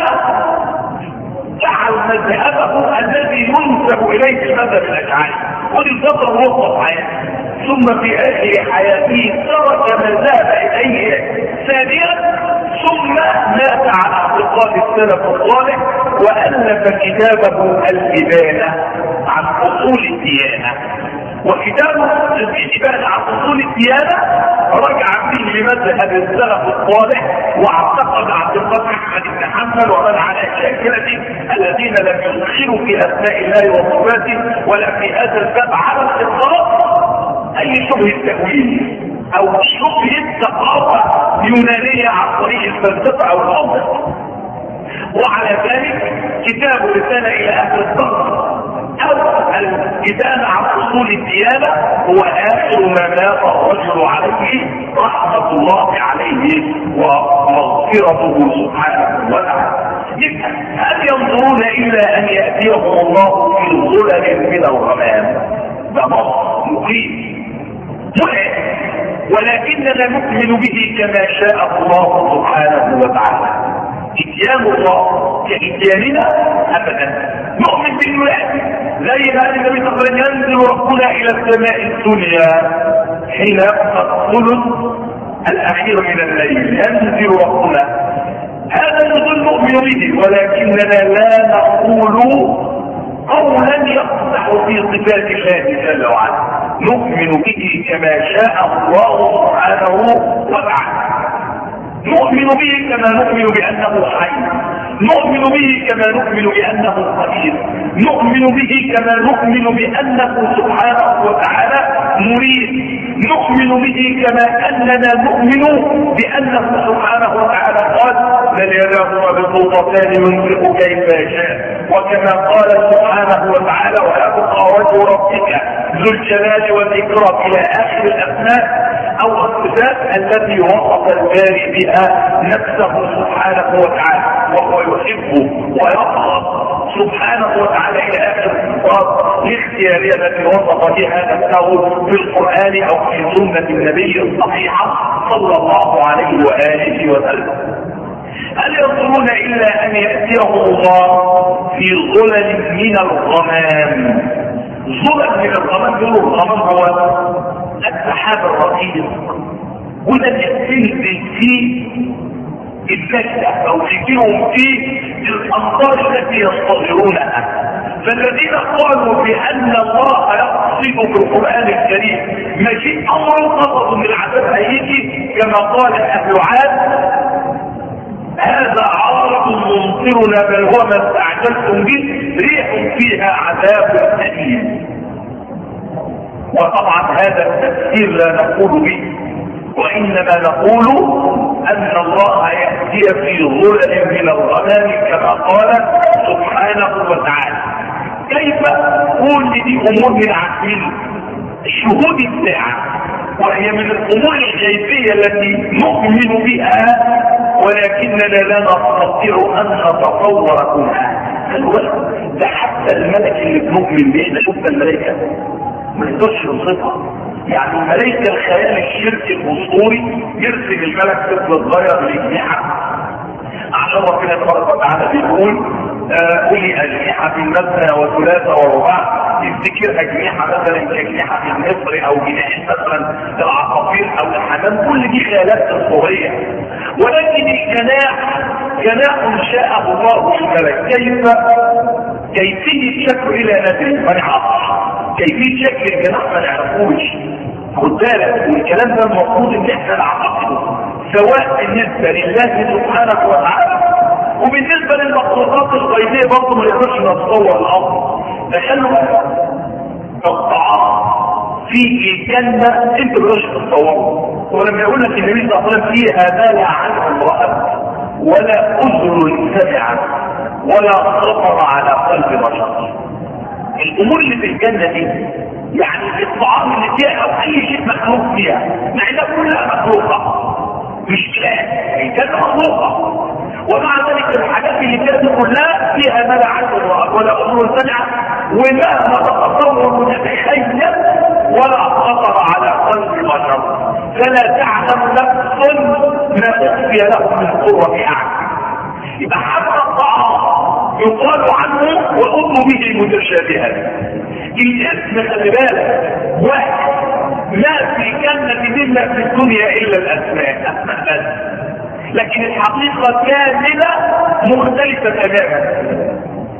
جعل مذهبه الذي ينسب اليه المذهب الاشعري وللفتره وسط حياته، ثم في اخر حياته ترك مذهب اليه ثانيا، ثم مات على اعتقاد السلف الصالح والف كتابه الابانه عن اصول الديانه. وكتابه الإبانة عن أصول الديانة رجع فيه لمذهب السلف الصالح واعتقد اعتقاد أحمد بن حنبل ومن على شاكلته الذين لم يدخلوا في أسماء الله وصفاته ولا في هذا الباب على الإطلاق أي شبهة تأويل أو شبهة ثقافة يونانية عن طريق الفلسفة أو المنطق. وعلى ذلك كتاب رسالة إلى أهل الصدق أو الإدانة عن أصول الديانة هو آخر ما مات الرجل عليه رحمة الله عليه ومغفرته سبحانه وتعالى. هل ينظرون إلا أن يأتيهم الله في ظلل من الغمام؟ ده نص مقيم مرعب، ولكننا نؤمن به كما شاء الله سبحانه وتعالى. اتيان الله كاتياننا ابدا، نؤمن بانه ياتي زي ما قال النبي صلى الله عليه وسلم ينزل ربنا الى السماء الدنيا حين يبقى الثلث الاخير من الليل، ينزل ربنا. هذا النزول نؤمن به، ولكننا لا نقول قولا يقدح في صفات الله جل وعلا، نؤمن به كما شاء الله سبحانه وتعالى. نؤمن به كما نؤمن بأنه حي، نؤمن به كما نؤمن بأنه قدير، نؤمن به كما نؤمن بأنه سبحانه وتعالى مريد، نؤمن به كما أننا نؤمن بأنه سبحانه وتعالى قال بل يداه مبسوطتان ينفق كيف يشاء، وكما قال سبحانه وتعالى ويبقى وجه ربك ذو الجلال والإكرام إلى آخر الأسماء أو الصفات التي وصف الباري بها نفسه سبحانه وتعالى، وهو يحبه ويرضى سبحانه وتعالى إلى آخر الصفات الاختيارية التي وصف بها نفسه في القرآن أو في سنة النبي الصحيحة صلى الله عليه وآله وسلم. هل ينظرون إلا أن يأتيهم الله في ظلل من الغمام؟ ظلل من الغمام، يقولوا الغمام هو السحاب الرقيق، وده بينزل فيه النجدة او يجيهم فيه الامطار التي يصطهرونها. فالذين قالوا بان الله يقصد في القران الكريم مجيء امر قصد من العذاب هيجي كما قال اهل عاد هذا عارض ممطرنا بل هو ما استعجلتم به ريح فيها عذاب أليم. وطبعا هذا التفسير لا نقول به، وإنما نقول أن الله يأتي في ظلل من الغمام كما قال سبحانه وتعالى. كيف؟ قول دي أمور من عقل شهود الساعة، وهي من الأمور الغيبية التي نؤمن بها ولكننا لا نستطيع أن نتصور كونها. ده حتى الملك اللي بنؤمن به، ده شفت الملائكة ما نقدرش نوصفها. يعني الملائكة الخيال الشركي الأسطوري يرسل الملك طفل صغير بالأجنحة، عشان ربنا تبارك وتعالى بيقول قولي أجنحة مثنى وثلاثة ورباع، يفتكر أجنحة مثلا كأجنحة النسر أو جناح مثلا العصافير أو الحمام، كل دي خيالات أسطورية. ولكن الجناح جناح شاءه الله الملك. كيف؟ كيفية شكله الى ندري ما نعرفش، كيفية شكل الجناح ما نعرفوش. خد بالك، والكلام ده المفروض ان احنا نعتقده سواء بالنسبة لله سبحانه وتعالى وبالنسبة للمخلوقات الغيبية برضه ما نقدرش نتصور الامر. تخيلوا الطعام في الجنة انت ما تقدرش تتصوره، ولما يقول لك النبي صلى الله عليه وسلم فيها ما لا عين امرأة ولا اذن سمعت ولا خطر على قلب بشر. الامور اللي في الجنة دي يعني الطعام اللي فيها او اي شيء مخلوق فيها، مع انها كلها مخلوقة مش كلام، الجنة مخلوقة، ومع ذلك الحاجات اللي فيها دي كلها فيها ما لا عين امرأة ولا اذن سمعت وما تتصور وتتخيل ولا خطر على قلب بشر، فلا تعلم نفس ما اخفي له من قرة اعين. يبقى حتى الطعام يقال عنه وأم به المتشابهات. الاسم خلي بالك واحد، ما في جنة منا في الدنيا الا الاسماء، اسماء بس، لكن الحقيقة كاملة مختلفة تماما.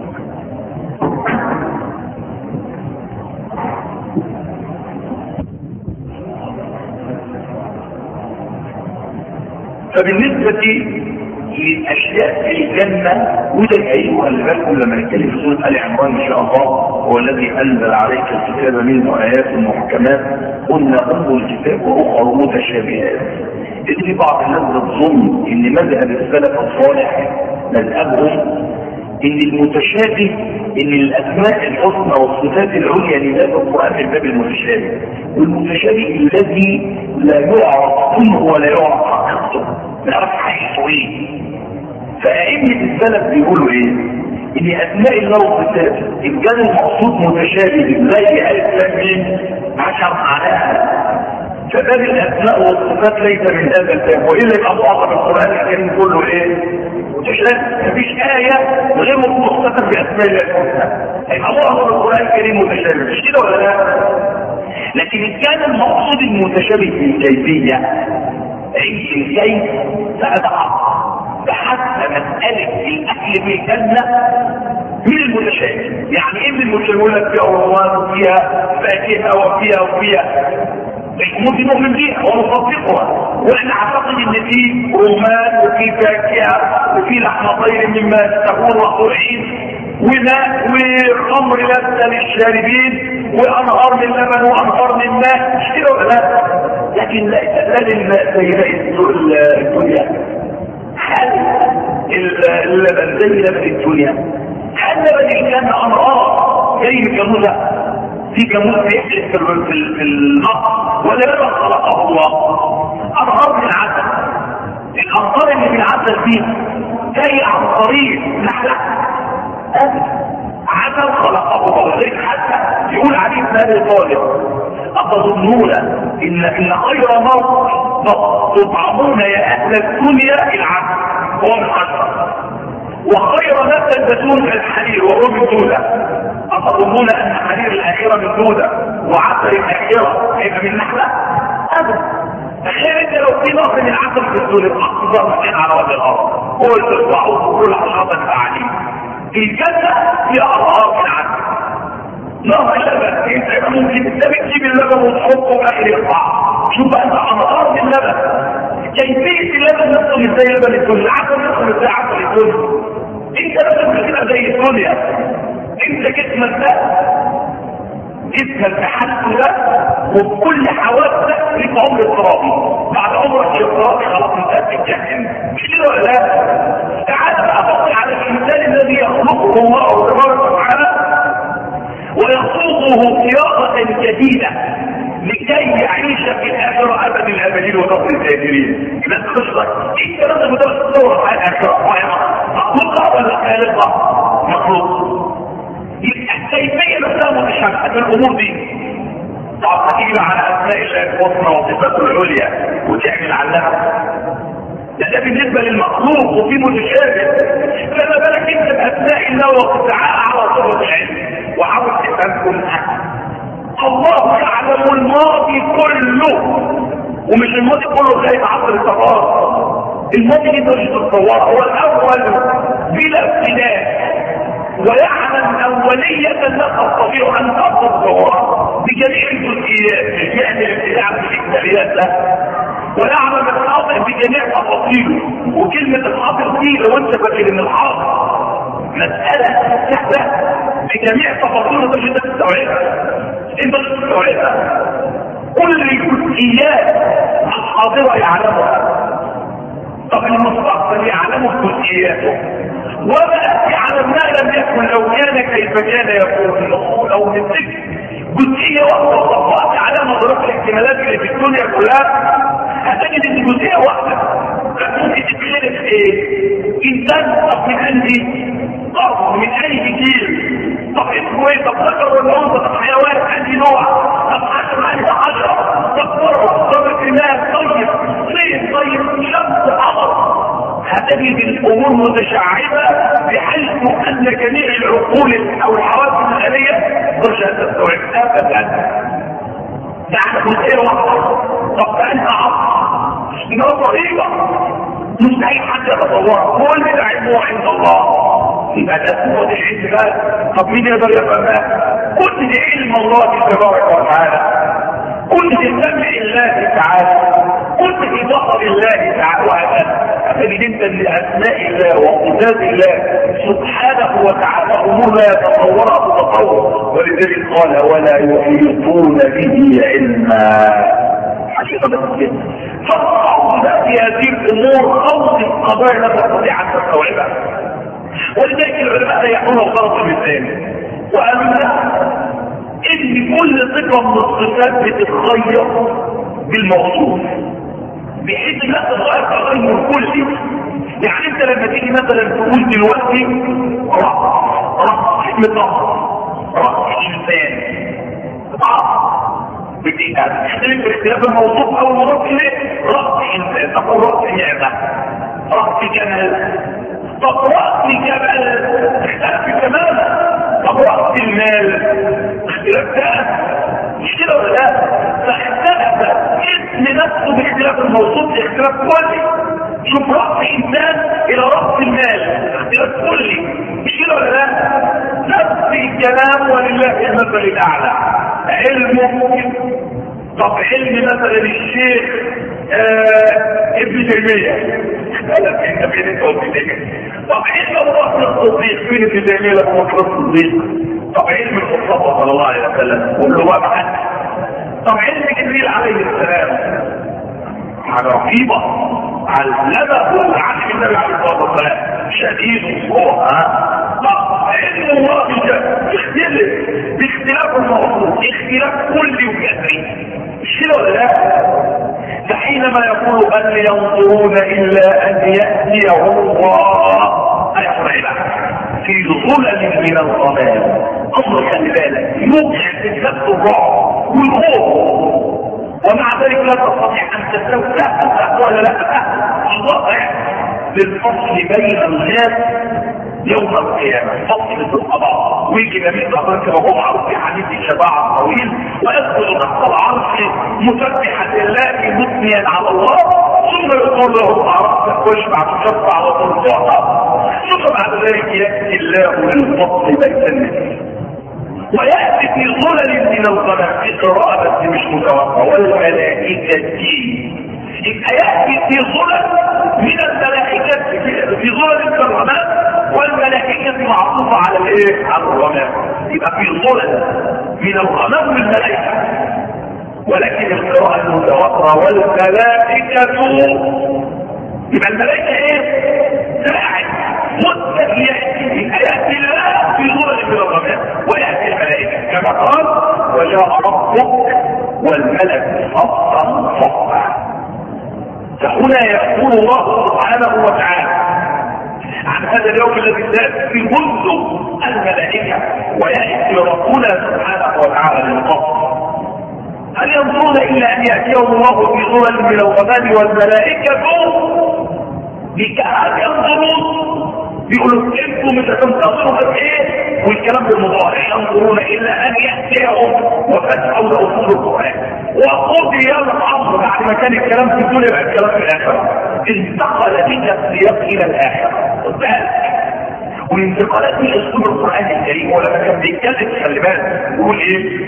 فبالنسبة للأشياء في الجنة وده أيها اللي بالكم لما نتكلم في سورة آل عمران إن شاء الله، هو الذي أنزل عليك الكتاب منه آيات محكمات قلنا أم الكتاب وأخر متشابهات. إذن بعض الناس بتظن إن مذهب السلف الصالح مذهبهم إن المتشابه إن الأسماء الحسنى والصفات العليا لله في القرآن من باب المتشابه، والمتشابه الذي لا يعرف كله ولا يعرف حقيقته، ما يعرفش حقيقته إيه. فأئمة السلف بيقولوا إيه؟ إن أسماء الله وصفاته إن كان المقصود متشابه زي ألف لام ميم عشر معناها، فباب الأسماء والصفات ليس من هذا الباب، وإلا يبقى معظم القرآن الكريم كله إيه؟ متشابه. مفيش آية غير مختصة بأسماء الله الحسنى، يبقى معظم القرآن الكريم متشابه، مش كده ولا لا؟ لكن إن كان المقصود المتشابه في الكيفية أي الكيف فهذا حق، فحتى مسألة الأكل في الجنة من المتشابه. يعني إيه من المتشابه؟ فيها رمان وفيها فاكهة وفيها وفيها ممكن نؤمن بيها ونصدقها، واحنا اعتقد ان في رمان وفي فاكهه وفي لحم طير مما تكون وقرعين وماء وخمر لذة للشاربين وانهار من لبن وانهار من ماء، مش كده ولا لا؟ لكن لا للماء زي باقي الدنيا. هل اللبن زي لبن الدنيا؟ هل لبن الجنه انهار زي الجاموسه؟ في جاموس بيحلف في النهر ولا لبن خلقه الله؟ انهار من العسل، الانهار اللي في العسل دي جاي عن طريق نحله عسل خلقه الله، لذلك حتى يقول عليه ابن ابي طالب أتظنون إن إن خير موت تطعمون يا أهل الدنيا العسل هو من عسل، وخير ما تلبسون الحرير وهو من دودة. أتظنون أن حرير الآخرة من دودة وعسل الآخرة هيبقى من نحلة؟ أبدا. تخيل أنت لو في نقص من العسل في الدنيا أكبر مكان على وجه الأرض هو اللي تطلعوه كل عشرات الفعالين. الجنة فيها أنهار من عسل، نهر اللبن. انت ممكن تجيب اللبن وتحطه باخر القاع، شوف بقى انت انهار من اللبن. كيفيه اللبن نفسه مش زي لبن الدنيا، العسل نفسه مش زي عسل الدنيا. انت لازم تبقى زي الدنيا. انت جسمك ده جسمك بحالته ده وبكل حواسك ليك عمر اضطرابي، بعد عمرك الاضطرابي خلاص انت هتتجنن، مش كده ولا لا؟ تعال بقى بص على الانسان الذي يخلقه الله تبارك وتعالى ويخلقه صياغة جديدة لكي يعيش في الآخرة أبد الأبدين وقبل الآخرين. لا تخشلك انت لازم تتصور على الآخرة مخلوقة ولا خالقة؟ مخلوق. يبقى الكيفية نفسها متشابهة في الأمور دي. طب هتيجي على أسماء الله الحسنى وصفاته العليا وتعمل علمها، ده ده بالنسبة للمخلوق وفي متشابه، فما بالك انت بأسماء الله وتعالى على صفة العلم وعاوز تفهمكم أكثر. الله يعلم الماضي كله، ومش الماضي كله زي عصر التفاصيل. الماضي دي مش تتصور، هو الأول بلا ابتداء ويعلم اولية لا تستطيع ان تصدرها بجميع الجزئيات، يعني الابتداع في الكتابيات ده، ويعلم الحاضر بجميع تفاصيله. وكلمة الحاضر دي لو انت فاكر ان الحاضر مسألة سهلة بجميع تفاصيله مش انت تستوعبها، انت مش تستوعبها. كل الجزئيات الحاضرة يعلمها. طب المستقبل يعلمه بجزئياته، وما يعلم ما لم يكن لو كان كيف كان يكون. لو نفتكر جزئية واحدة وطبقت على مدرسة الاحتمالات اللي في الدنيا كلها هتجد ان جزئية واحدة ممكن تتخلق ايه؟ انسان طب من انهي قرن، من انهي جيل، طب اسمه ايه، طب ذكر ولا انثى، طب حيوان انهي نوع، طب حشر انهي حشرة، طب ذرة، طب كمال، طيب صيف، طيب شمس، قمر. هتجد الامور متشعبة بحيث ان جميع العقول او الحواس الآلية ترجع تستوعب ابدا. يعني جزئية واحدة، طب ده انت عصر ده طريقة مستحيل حد يتصورها، هو اللي علمه عند الله. يبقى ده اسمه العلم بقى. طب مين يقدر يفهمها؟ كل دي علم الله تبارك وتعالى، كل دي سمع الله تعالى، كل دي بصر الله تعالى. وهكذا تجد انت ان اسماء الله وصفات الله سبحانه وتعالى امور لا يتصورها بتصور. ولذلك قال ولا يحيطون به علما. حقيقة بس فالخوض في هذه الامور خوض القضايا لا تستطيع ان تستوعبها. ولذلك العلماء يقولون الغرض المثالي وقالوا ان كل صفه من الصفات بتتغير بالموصوف بحيث لا تتغير تغير كلي. يعني انت لما تيجي مثلا تقول دلوقتي رأس رأس حكمة رأس رأس انسان رأس بتقدر تختلف باختلاف الموصوف او المضاف اليه. رأس انسان تقول رأس نعمة، رأس جمال، طب رأس جمال اختلف تماما. طب رأس المال اختلاف ده مش كده ولا لا؟ فاختلف اسم نفسه باختلاف الموصوف لاختلاف كلي. شوف رأس انسان الى رأس المال اختلاف كلي مش كده ولا لا؟ نفس الكلام ولله المثل الاعلى. علمه طب علم مثلا الشيخ آه ابن تيمية اختلف انت بين انت وابن تيمية. طب علم الله الصديق بين ابن تيمية لما مصر الصديق. طب علم الصحابة صلى الله عليه وسلم كله بقى معاك. طب علم جبريل عليه السلام حاجة رهيبة علمه عن النبي عليه الصلاة والسلام شديد وصوه. طب علم الله يختلف باختلاف الموضوع اختلاف كلي وجذري مش كده ولا لا؟ فحينما يقول ان ينظرون الا ان يأتيهم الله هيحصل ايه بقى؟ في ظلل من الغمام. امر خلي بالك يوقع في نفس الرعب والخوف ومع ذلك لا تستطيع ان تستوعب ولا لا. الواقع للفصل بين الناس يوم القيامة فصل في القضاء ويجي نبي صلى الله عليه وسلم في حديث الشفاعة الطويل ويدخل تحت العرش مسبحا لله مثنيا على الله ثم يقول له عرفتك واشفع تشفع وترفع ثم بعد ذلك يأتي الله للفصل بين الناس ويأتي في ظلل من الظلام في قراءة بس مش متوقع والملائكة دي يبقى يأتي في ظلل من الملائكة في ظلل من الظلام والملائكة معطوفة على الايه؟ على الغمام. يبقى في ظلل من الغمام والملائكة ولكن القراءة المتوقعة والملائكة يبقى الملائكة ايه؟ ساعد مدة يأتي يأتي الله في ظلل من الغمام ويأتي الملائكة كما قال وجاء ربك والملك صفا صفا. فهنا يقول الله سبحانه وتعالى عن هذا اليوم الذي سيأتي في منذ الملائكة ويأتي ربنا سبحانه وتعالى للقصر. هل ينظرون إلا أن يأتيهم الله في ظلل من الغمام والملائكة بكأن ينظرون بيقولوا انتم مش هتنتظروا ايه والكلام بالمضارع ينظرون إلا أن يأتيهم وفتحوا لأصول القرآن وقضي الأمر بعد ما كان الكلام في الدنيا بقى الكلام في الآخرة انتقل بك السياق إلى الآخرة وانتقالات من اسلوب القرآن الكريم. ولما كان بيتكلم خلي بالك يقول ايه؟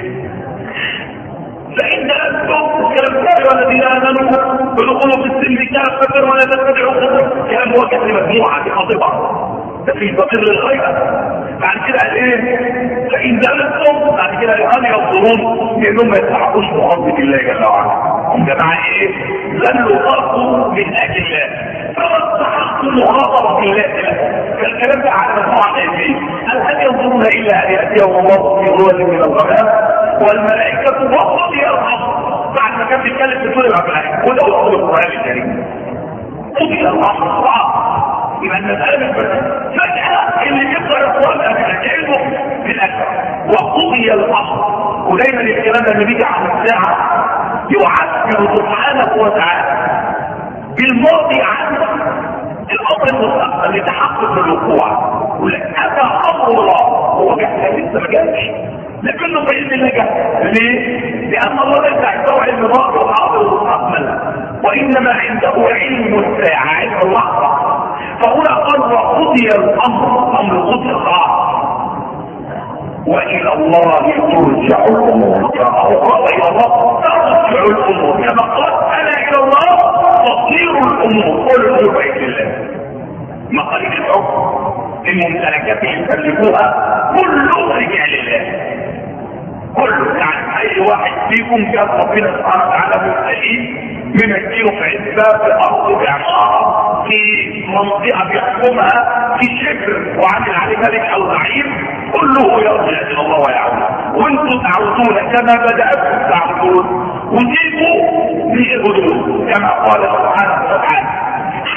فإن أنتم كلام كافر والذين آمنوا بدخلوا في السلم كافة ولا تتبعوا خطوات، كلام هو كلام مجموعة في خطيبة ده في بقير للخير. بعد كده قال ايه؟ فإن أنتم بعد كده قال ينظرون لأنهم ما يستحقوش مخاطبة الله جل وعلا. جماعة ايه؟ ذلوا فرقوا من أجل الله فما استحقوا مخاطبة الله. فالكلام ده على مجموعة ايه؟ قال هل ينظرون إلا أن يأتيهم الله في ظلال من الغمام والملائكة وقضي الأمر. بعد ما كان بيتكلم في سورة الملائكة وده هو القرآن الكريم قضي الأمر صعب. يبقى المسألة مش بس فجأة اللي بيقرأ القرآن كأنه في الأكبر وقضي الأمر. ودايما الكلام اللي بيجي على الساعة يعبر سبحانه وتعالى بالماضي عن الأمر المستقبل لتحقق الوقوع. ولك أتى أمر الله هو بيحتاج لسه ما جاش لكنه بإذن الله جاء. ليه؟ لأن الله ليس عنده علم ظاهر وحاضر ومستقبل وإنما عنده علم الساعة علم اللحظة. فهنا قال وقضي الأمر أمر قضي الخلاص وإلى الله ترجع الأمور. وإلى الله ترجع الأمور كما قال أنا إلى الله تصير الأمور. كل الأمور بإذن الله. مقاليد الحكم الممتلكات اللي يمتلكوها كله رجع لله كله. يعني اي واحد فيكم كان ربنا سبحانه وتعالى مستحيل ممكنه في عزبه في ارض بعماره في منطقه بيحكمها في شبر وعامل عليه ملك او زعيم كله يرجع الى الله ويعود. وانتم تعودون كما بداتم تعودون وتيجوا للغدود كما قال سبحانه وتعالى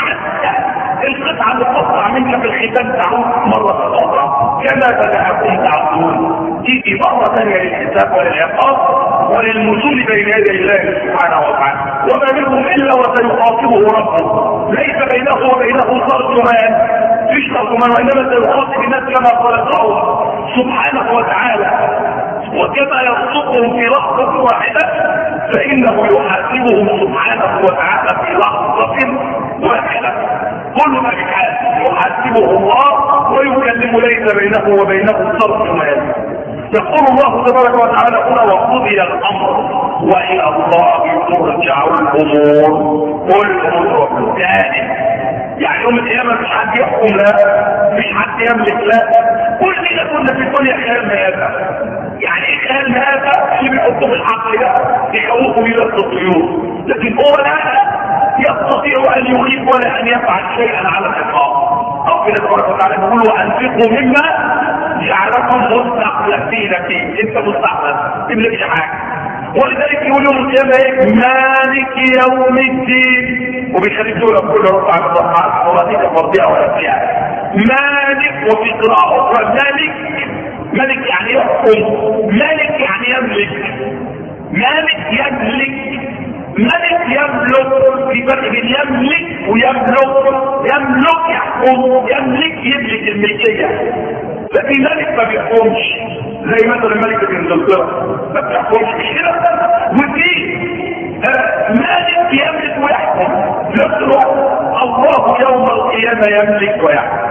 حتى القطعة اللي تقطع منك في الختام تعود مرة أخرى كما بدأكم تعودون. تيجي مرة ثانية للحساب وللعقاب وللمثول بين يدي الله سبحانه وتعالى. وما منهم إلا وسيخاطبه ربه ليس بينه وبينه ترجمان فيش ترجمان وإنما سيخاطب الناس كما قال الله سبحانه وتعالى وكما يرزقهم في لحظة واحدة فإنه يحاسبهم سبحانه وتعالى في لحظة واحدة. كل ما يحاسب يحاسبه الله ويكلم ليس بينه وبينه ترجمان. يقول الله تبارك وتعالى هنا وقضي الأمر وإلى الله ترجع الأمور. كل أمور ثاني يعني يوم القيامة مش حد يحكم لا مش حد يملك لا. كل ده كنا في الدنيا خيال مآبة. يعني ايه خيال مآبة؟ اللي بيحطوا بالعقل ده يخوفوا بيه بس الطيور لكن هو لا يستطيع ان يغيب ولا ان يفعل شيئا على الاطلاق. ربنا تبارك وتعالى يقول وانفقوا مما جعلكم مستخلفين فيه. انت مستخلف تملكش حاجه. ولذلك يقول يوم القيامه ايه؟ مالك يوم الدين. وبيخليك دول كل ربع من الرحمن ورديك مرضيه ولا فيها مالك. وفي قراءه اخرى مالك. مالك يعني يحكم. مالك يعني يملك. مالك يملك. ملك يملك. في فرق بين يملك ويملك. يملك يحكم يملك يملك الملكيه لكن ملك ما بيحكمش زي مثلا ملكه انجلترا ما بتحكمش مش كده. ودي آه مالك يملك ويحكم في نفس الوقت. الله يوم القيامه يملك ويحكم.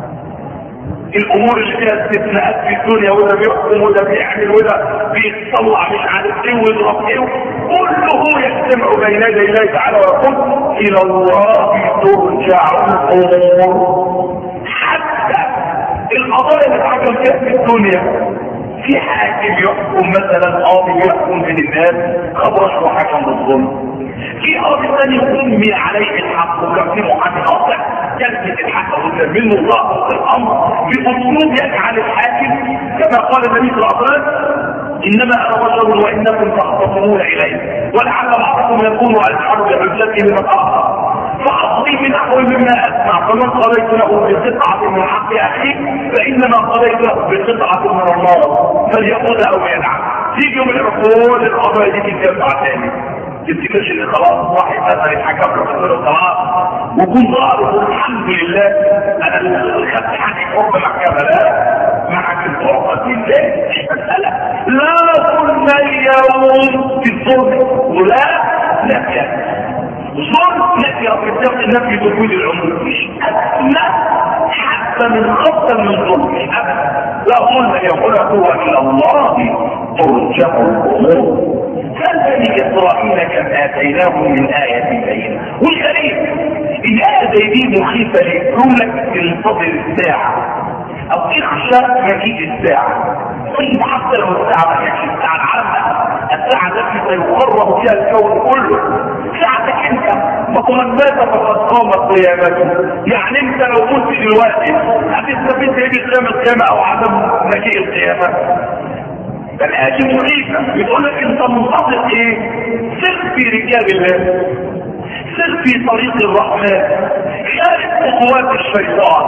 الامور اللي فيها استثناءات في الدنيا وده بيحكم وده بيعمل وده بيطلع مش عارف ايه ويضرب ايه كله يجتمع بين يدي الله تعالى ويقول الى الله ترجع الامور. حتى القضايا اللي اتحكم فيها في الدنيا في حاكم يحكم مثلا قاضي يحكم بين الناس خبرش وحكم بالظلم. في قاضي ثاني يؤمن عليه الحق وكان في محامي اصلا كلمه الحق وتسميه الله الامر باسلوب يجعل الحاكم كما قال النبي صلى الله عليه وسلم انما انا بشر وانكم تختصمون الي ولعل بعضكم يكون الحر بحجته لمن اخطا فاقضي بنحو مما اسمع فمن قضيت له بقطعه من حق اخيه فانما قضيت له بقطعه من النار فليأخذها او يدع. تيجي يوم العقول القضايا دي تتجمع تاني تفتكرش ان خلاص واحد مثلا يتحكم له يقول له خلاص وكون ظاهر الحمد لله انا اللي خدت حقي حكم محكمه لا معك الفرقه دي ازاي؟ مساله لا قلنا اليوم في الظلم ولا نفي. ظلم نفي او نفي نفي وجود العموم مش ادنى حتى حتى من خطا من ظلم ابدا، لا ظلم يقوله الى الله ترجع الامور. فبني اسرائيل كم اتيناهم من ايه بينه. والغريب الايه زي دي مخيفه ليه؟ يقول لك انتظر الساعه او اخشى مجيء الساعه. طيب حتى لو الساعه ما كانتش الساعه العامه، الساعه التي سيقرب فيها الكون كله، ساعتك انت فمن مات فقد قامت قيامته. يعني انت لو كنت دلوقتي هتستفيد ايه بقيام القيامه او عدم مجيء القيامه؟ فالآية مخيفة بتقول لك انت منتظر ايه؟ سر في ركاب الله، سر في طريق الرحمن، خارج خطوات الشيطان.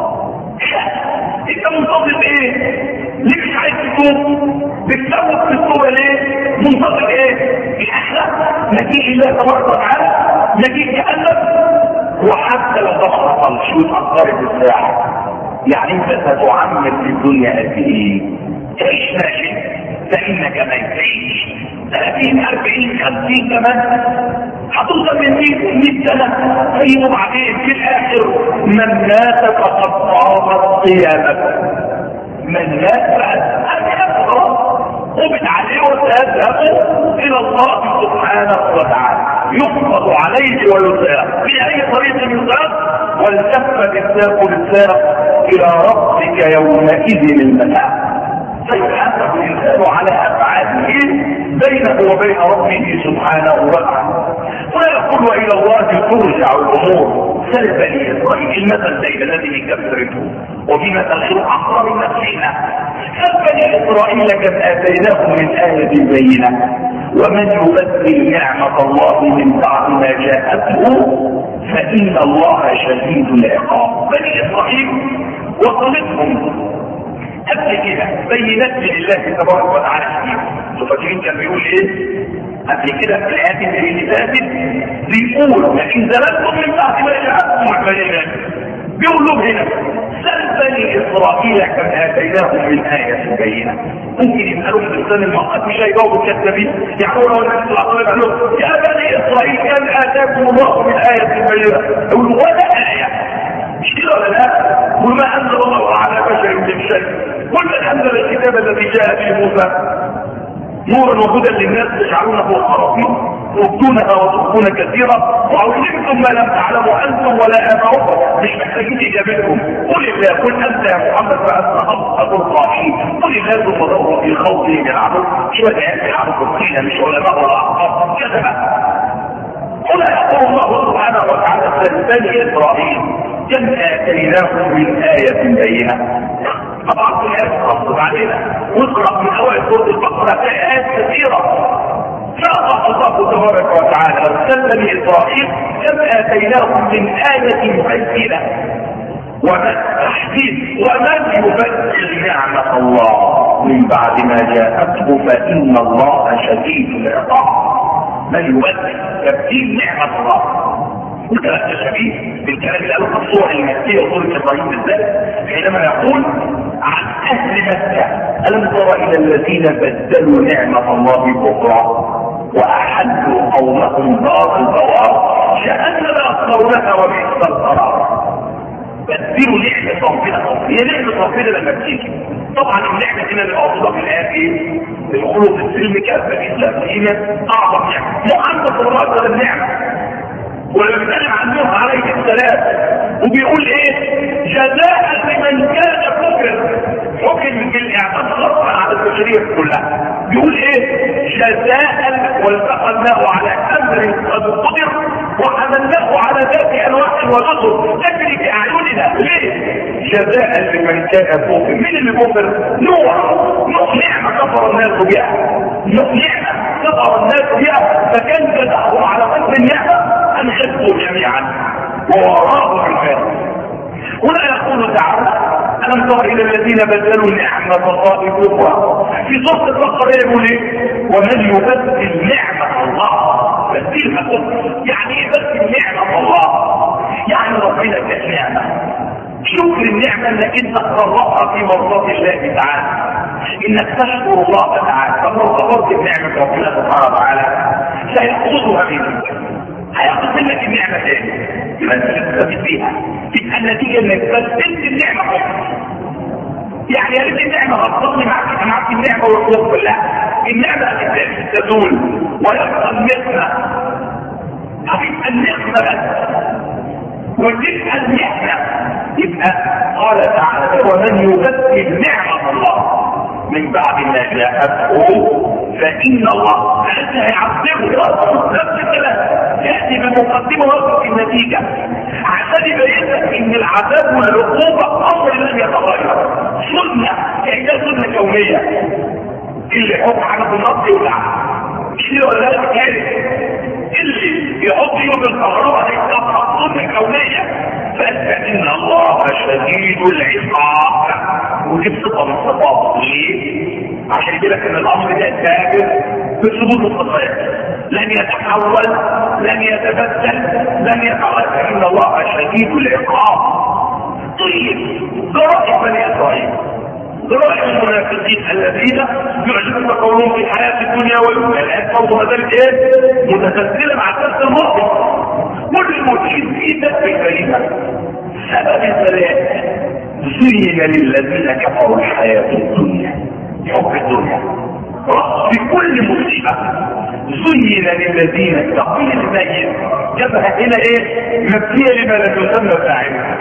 انت منتظر ايه؟ ليه مش عايز تتوب؟ بتسوق في التوبه ليه؟ منتظر ايه؟ الاخره، مجيء الله تبارك وتعالى، مجيء جهنم. وحتى لو ده ما حصلش واتاخرت الساعه، يعني انت ستعمر في الدنيا قد ايه؟ تعيش ماشي فانك ما تعيش ثلاثين أربعين خمسين كمان، هتوصل من مئة سنة. طيب وبعدين في الاخر من مات فقد قامت قيامته. من مات فقد قبض عليه وسيذهب الى الله سبحانه وتعالى، يقبض عليه ويساق في اي طريق يساق، والتفت الساق بالساق الى ربك يومئذ المساق. سيحاسب الانسان على افعاله بينه وبين ربه سبحانه وتعالى، ويقول الى الله ترجع الامور. سل بني اسرائيل المثل زي الذي كفرته وبمثل خير اقرب من نفسنا. سل بني اسرائيل كم اتيناهم من ايه بينه، ومن يبدل نعمه الله من بعد ما جاءته فان الله شديد العقاب. بني اسرائيل وصلتهم قبل كده بينات لله تبارك وتعالى كتير. فاكرين كان بيقول ايه قبل كده في الايات اللي فاتت؟ بيقول لكن زللتم من بعد ما جاءتكم البينات. بيقول لهم هنا سل بني اسرائيل كم اتيناهم من ايه بينه. ممكن يسالوا الانسان الموقف مش هيجاوبوا الكذابين، يقولوا له النبي صلى الله عليه وسلم يا بني اسرائيل كم اتاكم الله من ايه بينه. يقولوا ولا ايه، مش كده ولا لا؟ وما انزل الله على بشر من شيء، قل انزل الكتاب الذي جاء به موسى نورا وهدى للناس تجعلونه خراطيم تبدونها وتخفون كثيرا وعلمتم ما لم تعلموا انتم ولا اباؤكم. مش محتاجين اجابتكم. قل الله، قل انت يا محمد فانت اصدق القائلين. قل الله ثم دوروا في خوضهم يلعبون شويه ايات يلعبوا فينا، مش علماء ولا احبار كذا. هنا يقول الله سبحانه وتعالى سل بني اسرائيل كم اتيناهم من ايه بينه. طبعا في ايات خاصه علينا، واقرا من اوائل سوره البقره في ايات كثيره. شاء الله تبارك وتعالى سل بني اسرائيل كم اتيناهم من ايه بينه. ومن تحديد ومن يبدل نعمه الله من بعد ما جاءته فان الله شديد العقاب. من يبدل تبديل نعمه الله. وكلام شبيه بالكلام اللي قاله في الصور المكيه وصوره ابراهيم بالذات حينما يقول عن اهل مكه الم تر الى الذين بدلوا نعمه الله كفرا واحلوا قومهم دار البوار جهنم يصلونها وبئس القرار. بدلوا نعمه ربنا. هي نعمه ربنا لما بتيجي طبعا النعمه هنا اللي موجوده في الايه ايه؟ الخلود في السلم كافه الاسلام هي اعظم نعمه. محمد صلى الله عليه وسلم نعمه، ولما بيتكلم عن نوح عليه السلام وبيقول ايه؟ جزاء لمن كان كفر. حكم بالاعدام خاصه على البشريه كلها. بيقول ايه؟ جزاء والتقلناه على امر قد قدر وحملناه على ذات الواح ونصر تجري باعيننا. ليه؟ جزاء لمن كان كفر. مين اللي كفر؟ نوح. نوح نعمه كفر الناس بها. نوح نعمه كفر الناس بها، فكان جزاؤهم على قدر النعمه أن خذوا جميعا ووراءه الفاتح. هنا يقول تعالى ألم تر إلى الذين بدلوا نعمة الله كفرا. في سورة البقرة يقول ايه؟ ومن يبدل نعمة الله بدلها كفر. يعني ايه بدل نعمة الله؟ يعني ربنا اداك نعمة، شكر النعمة انك انت تقربها في مرضاة الله تعالى، انك تشكر الله تعالى. فلو كفرت بنعمة ربنا سبحانه وتعالى سيأخذها منك هياخد منك النعمة تاني يبقى انت تستفيد فيها. يبقى النتيجة انك بدلت النعمة حب. يعني يا ريت النعمة غطتني معاك معاك النعمة والخوف. لا، النعمة تزول ويبقى النعمة هتبقى النعمة بس وتبقى النعمة. يبقى قال تعالى ومن يبدل نعمة الله من بعد ما جاءته فإن الله فأنت هيعذبه. نفس الكلام يأتي بمقدمة وقت النتيجة عشان يبين لك ان العذاب والعقوبة امر لم يتغير، سنة يعني ده سنة كونية. اللي يحط حاجة في النص يولع، اللي ولا لا كارث، اللي يحط يوم الكهرباء هيتقطع، سنة كونية. فإن الله شديد العقاب، ودي بصفة من صفات. ليه؟ عشان يقول لك ان الامر ده ثابت بثبوت الصفات، لن يتحول، لن يتبدل، لن يتغير. ان الله شديد العقاب. طيب جرائم بني اسرائيل، جرائم المنافقين الذين يعجبون قولهم في الحياه الدنيا والاخرى، الان برضه ما زالت ايه؟ متسلسله مع الدرس الماضي. والموجود في ذات الكلمه سبب الثلاث زين للذين كفروا الحياه الدنيا، حب الدنيا بكل مصيبة. زين للذين تقيل الميت جبهة هنا ايه؟ مبنية لما لم يسمى فاعلها.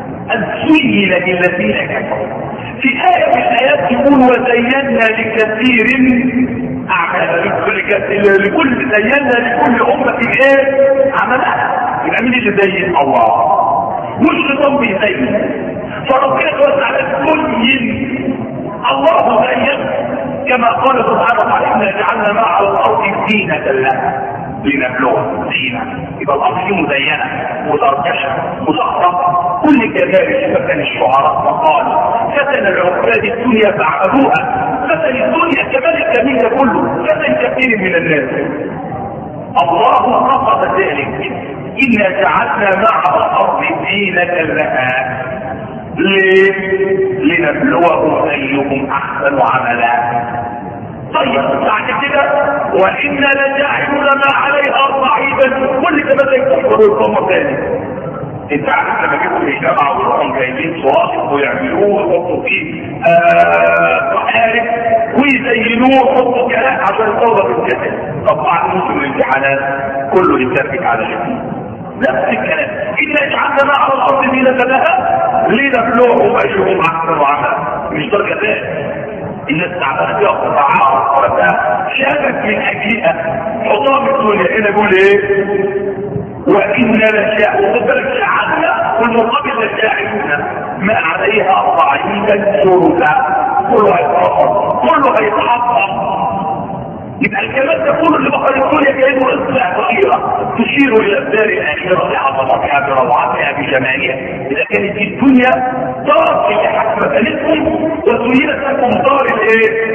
زين للذين كفروا. في آية من الآيات يقول وزينا لكثير أعمال لكل كثير، لكل زينا لكل أمة ايه؟ عملها. يبقى مين اللي زين؟ الله. والشيطان بيزين. فربنا توسع زين الله زين كما قال سبحانه وتعالى إنا جعلنا ما على الأرض زينة لها لنبلوهم زينة. يبقى الأرض دي مزينة مزركشة مزخرفة كل كذلك. فتن الشعراء فقال فتن العباد الدنيا فعبدوها. فتن الدنيا كمان الجميل كله فتن كثير من الناس. الله قصد ذلك إنا جعلنا ما على الأرض زينة لها. ليه؟ لنبلوهم ايهم احسن عملا. طيب بعد كده وإنا لجاعلون ما عليها صعيدا. كل ده بدأ يكفروا القوم تاني. انت عارف لما جيبوا في الجامعة ويروحوا جايبين صراط ويعملوه ويحطوا فيه قارب ويزينوه ويحطوا كلام عشان الطلبة في الجامعة. طب بعد موسم الامتحانات كله يترك على شكل نفس الكلام. إنا جعلنا ما على الأرض زينة لها لنبلوهم أيهم أحسن عملا. مش درجة ذلك الناس تعبانة فيها قطاعات وقتها شابك من أجلها حطام الدنيا. هنا يقول إيه؟ وإنا لشاء وقبل جعلنا والمقابل لشاعرون ما عليها صعيدا سردا. كله هيتحطم كله هيتحطم. يبقى الكلام ده كله اللي بقى الدنيا كانه اصبع صغيره تشير الى الدار الاخره بعظمتها بروعتها بجمالها. اذا كانت الدنيا دار اللي حكمتكم وزينت لكم دار الايه؟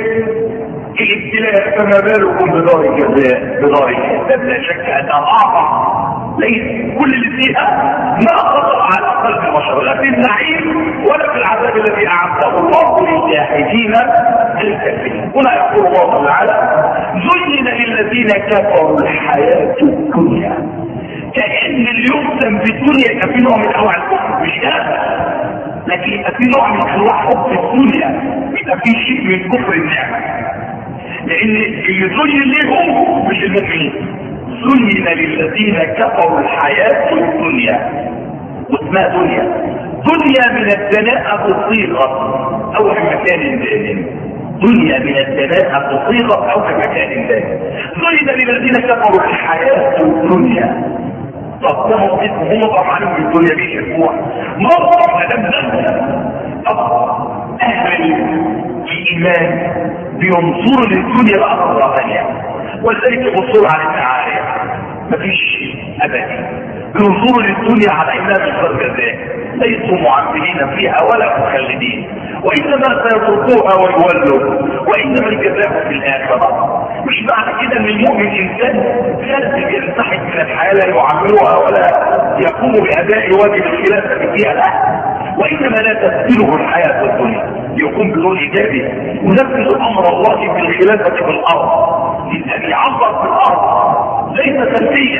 الابتلاء، فما بالكم بدار الجزاء بدار الحساب. لا شك انها اعظم. ليس كل اللي فيها ما خطر على قلب البشر لا في النعيم ولا في العذاب الذي اعده الله للجاحدين الكافرين. هنا يقول الله تعالى زين للذين كفروا الحياه الدنيا. كأن اللي يقسم بالدنيا يبقى في نوع من انواع الكفر، مش هذا، لكن يبقى في نوع من انواع حب الدنيا، يبقى في شيء من كفر النعمه. لان اللي زين ليهم مش المؤمنين. زين للذين كفروا الحياة الدنيا. واسمها دنيا دنيا من الدناءة تصيغة او في مكان ثاني. دنيا من الدناءة تصيغة او في مكان ثاني. زين للذين كفروا الحياة الدنيا. طب هم طبعا بالدنيا بيحبوها مرة ما لم ننسى. طب اهل الايمان بينظروا للدنيا بقى نظرة ثانية، ولذلك يبصوا على التعالي مفيش ابدا. بينظروا للدنيا على انها مصدر جزاء، ليسوا معبدين فيها ولا مخلدين، وانما سيتركوها ويولوا، وانما الجزاء في الاخره. مش معنى كده ان المؤمن انسان لازم ينسحب من الحياه لا يعملها ولا يقوم باداء واجب الخلافه فيها، لا، وانما لا تسبله الحياه الدنيا، يقوم بدور ايجابي ينفذ امر الله بالخلافه في الارض، لان يعبر في الارض ليس سلبيا.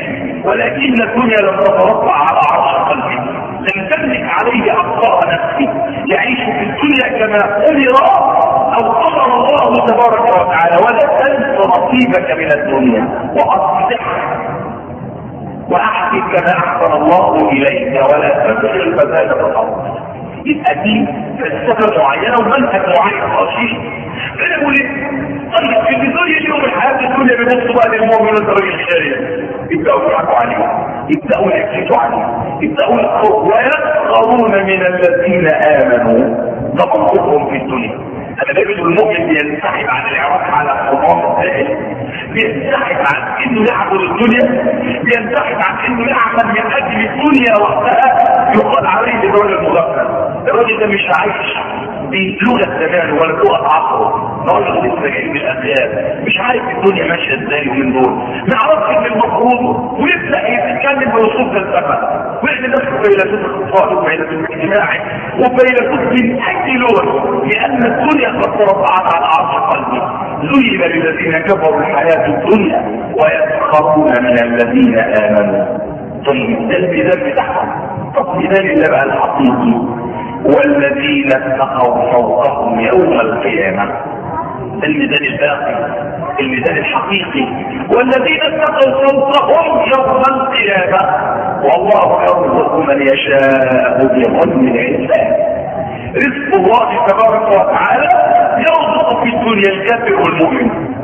ولكن الدنيا لم تترفع على عرش قلبي، لم تملك عليه أبقاء نفسي، يعيش في الدنيا كما أمر أو أمر الله تبارك وتعالى. ولا تنس نصيبك من الدنيا وأصلح وأحسن كما أحسن الله إليك ولا تبغي الفساد في الأرض. يبقى دي فلسفة معينة ومنهج معين رشيد. أنا بقول إيه؟ طيب في الدنيا اليوم الحياة الدنيا بنفسه بقى للمؤمنين الراجل الشارع يبدأوا يضحكوا عليه، يبدأوا يكذبوا عليه، يبدأوا يخرجوا ويسخرون من الذين آمنوا. ده منطقهم في الدنيا. أنا بجد المؤمن بينسحب عن العراق على الحرام السائل، بينسحب عن إنه يعبد الدنيا، بينسحب عن إنه يعمل من أجل الدنيا وقتها يقال عليه الرجل المغفل. الراجل ده مش عايش بلغة زمان ولا لغة عصره، راجل لسه جاي من الأخيار مش عارف الدنيا ماشية ازاي ومن دول، ما يعرفش ان المفروض ويبدأ يتكلم بوصول فلسفة ويعمل نفسه فيلسوف اقتصادي وفيلسوف اجتماعي وفيلسوف من أجل لغة، لأن الدنيا قد ترفعت على عرش قلبي. زين للذين كفروا الحياة الدنيا ويسخرون من الذين آمنوا. طيب ده الميزان بتاعهم. طب ميزان اللي بقى الحقيقي والذين اتقوا فوقهم يوم القيامة، الميزان الباقي الميزان الحقيقي. والذين اتقوا فوقهم يوم القيامة والله يرزق من يشاء بغير حساب. رزق الله تبارك وتعالى يرزق في الدنيا الكافر والمؤمن.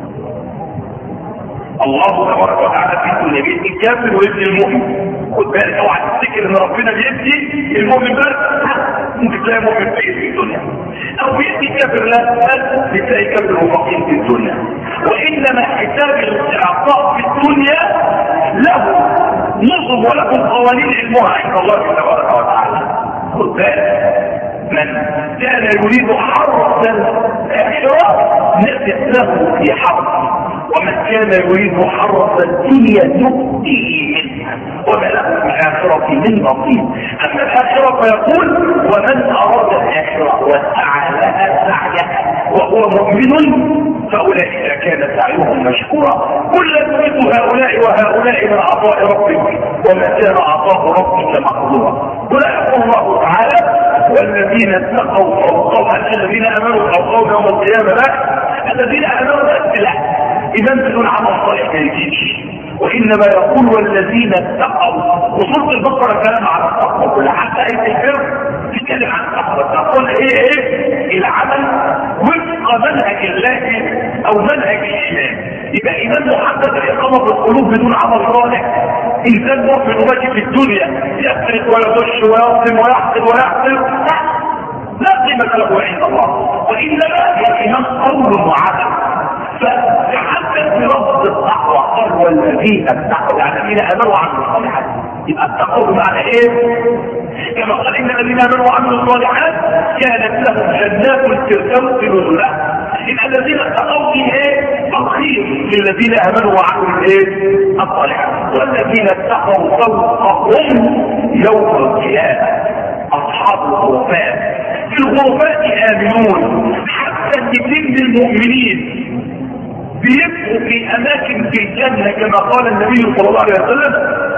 الله تبارك وتعالى في الدنيا بيدي الكافر ويدي المؤمن. خد بالك اوعى تفتكر ان ربنا بيدي المؤمن بس، ممكن تلاقي مؤمن فقير في الدنيا، او بيدي كافر لا بس بتلاقي كافر وفقير في الدنيا. وانما حساب الاعطاء في الدنيا له نظم وله قوانين علمها عند الله تبارك وتعالى. خد بالك من كان يريد حرث الاخره نفت له في حرث، ومن كان يريد حرث الدنيا نؤتيه منها وما له في الاخره من نصيب. اما الاخره فيقول ومن اراد الاخره وسعى لها سعيها وهو مؤمن فاولئك كان سعيهم مشكورا. كلا نريد هؤلاء وهؤلاء من عطاء ربك وما كان عطاء ربك مقدورا. ولا يقول الله تعالى والذين اتقوا فوقهم الذين امنوا فوقهم يوم القيامه. لا، الذين امنوا بس لا، اذا بدون عمل صالح ما يجيش. وانما يقول والذين اتقوا. وسوره البقره كلام عن التقوى كلها، حتى ايه الفرق تتكلم عن التقوى. التقوى ايه ايه العمل وفق منهج الله او منهج الايمان. يبقى ايمان محدد الاقامه بالقلوب بدون عمل صالح. انسان مؤمن وماشي في الدنيا يسرق ويغش ويظلم ويحقد ويحقد لا قيمه له عند الله. وانما الايمان قول وعمل. فحدث بلفظ التقوى قال والذين اتقوا، يعني الذين امنوا وعملوا الصالحات. يبقى التقوى بمعنى ايه؟ كما قال ان الذين امنوا وعملوا الصالحات كانت لهم جنات الفردوس نزلا. ان الذين اتقوا في ايه؟ تخير للذين امنوا وعملوا الايه؟ الصالحات. والذين اتقوا فوقهم يوم القيامه اصحاب الغرفات. في الغرفات امنون. حتى النبيين المؤمنين بيبقوا في اماكن في الجنه كما قال النبي صلى الله عليه وسلم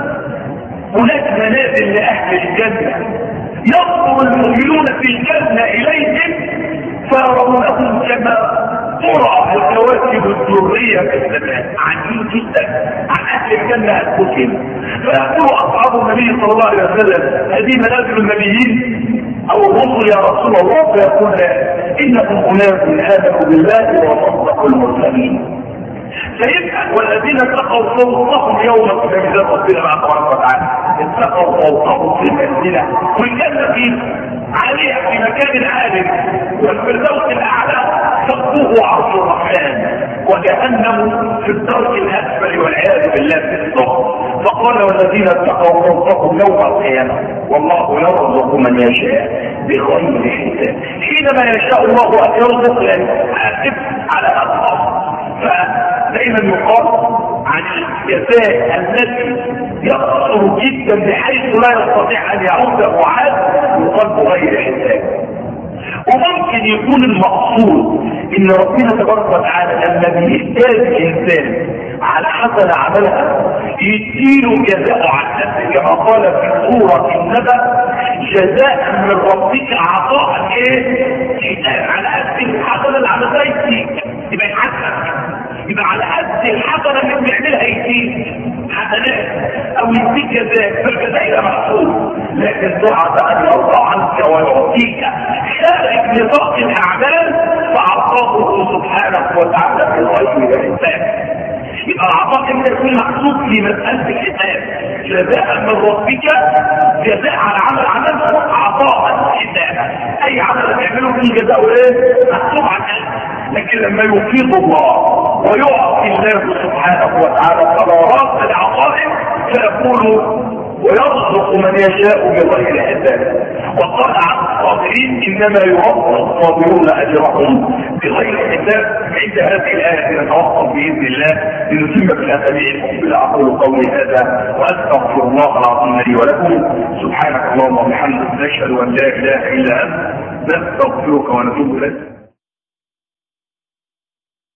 هناك منازل لاهل الجنه ينظر المؤمنون في الجنه اليهم فيرونهم كما ترى الكواكب الدريه في السماء. عجيب جدا عن اهل الجنه انفسهم. فيقول اصحاب النبي صلى الله عليه وسلم هذه منازل النبيين او الرسل يا رسول الله؟ فيقول انهم اناس امنوا بالله وصدقوا المرسلين. فيبقى والذين اتقوا فوقهم يوم القيامه ذات ربنا مع تبارك وتعالى اتقوا فوقهم في المنزله والجنه في عليها في مكان عال والفردوس الاعلى سقفه عرش الرحمن وجهنم في الدرك الاسفل والعياذ بالله في الصف. فقال والذين اتقوا فوقهم يوم القيامه والله يرزق من يشاء بغير حساب. حينما يشاء الله ان يرزق يحاسب على الاصل. فدائما يقال عن الجزاء الذي يقصر جدا بحيث لا يستطيع ان يعود معاد يقال بغير حساب. وممكن يكون المقصود ان ربنا تبارك وتعالى لما بيحتاج انسان على حسن عملها يديله جزاء عن كما قال في سورة النبأ جزاء من ربك عطاء ايه؟ على قد الحسنة اللي عملتها يديك، يبقى يحسنك، يبقى على قد الحسنة اللي بيعملها يديك حسنات او يديك جزاء، فالجزاء يبقى محسوب. لكن دعاء ان يرضى عنك ويعطيك خارج نطاق الاعمال فاعطاه سبحانه وتعالى في غير حساب. يبقى العطاء انت يكون محسوب في مسألة الحساب، جزاء من ربك، جزاء على عمل عمله عطاء حسابا، اي عمل تعمله فيه جزاء ايه؟ محسوب عن قلبك. لكن لما يفيض الله ويعطي الله سبحانه وتعالى قرارات لعطائه فيقول ويرزق من يشاء بغير حساب. وقال عن الصابرين انما يوفى الصابرون اجرهم بغير حساب. عند هذه الايه نتوقف باذن الله لنتم في الاسابيع المقبله. اقول قولي هذا واستغفر الله العظيم لي ولكم. سبحانك اللهم وبحمدك نشهد ان لا اله الا انت نستغفرك ونتوب اليك.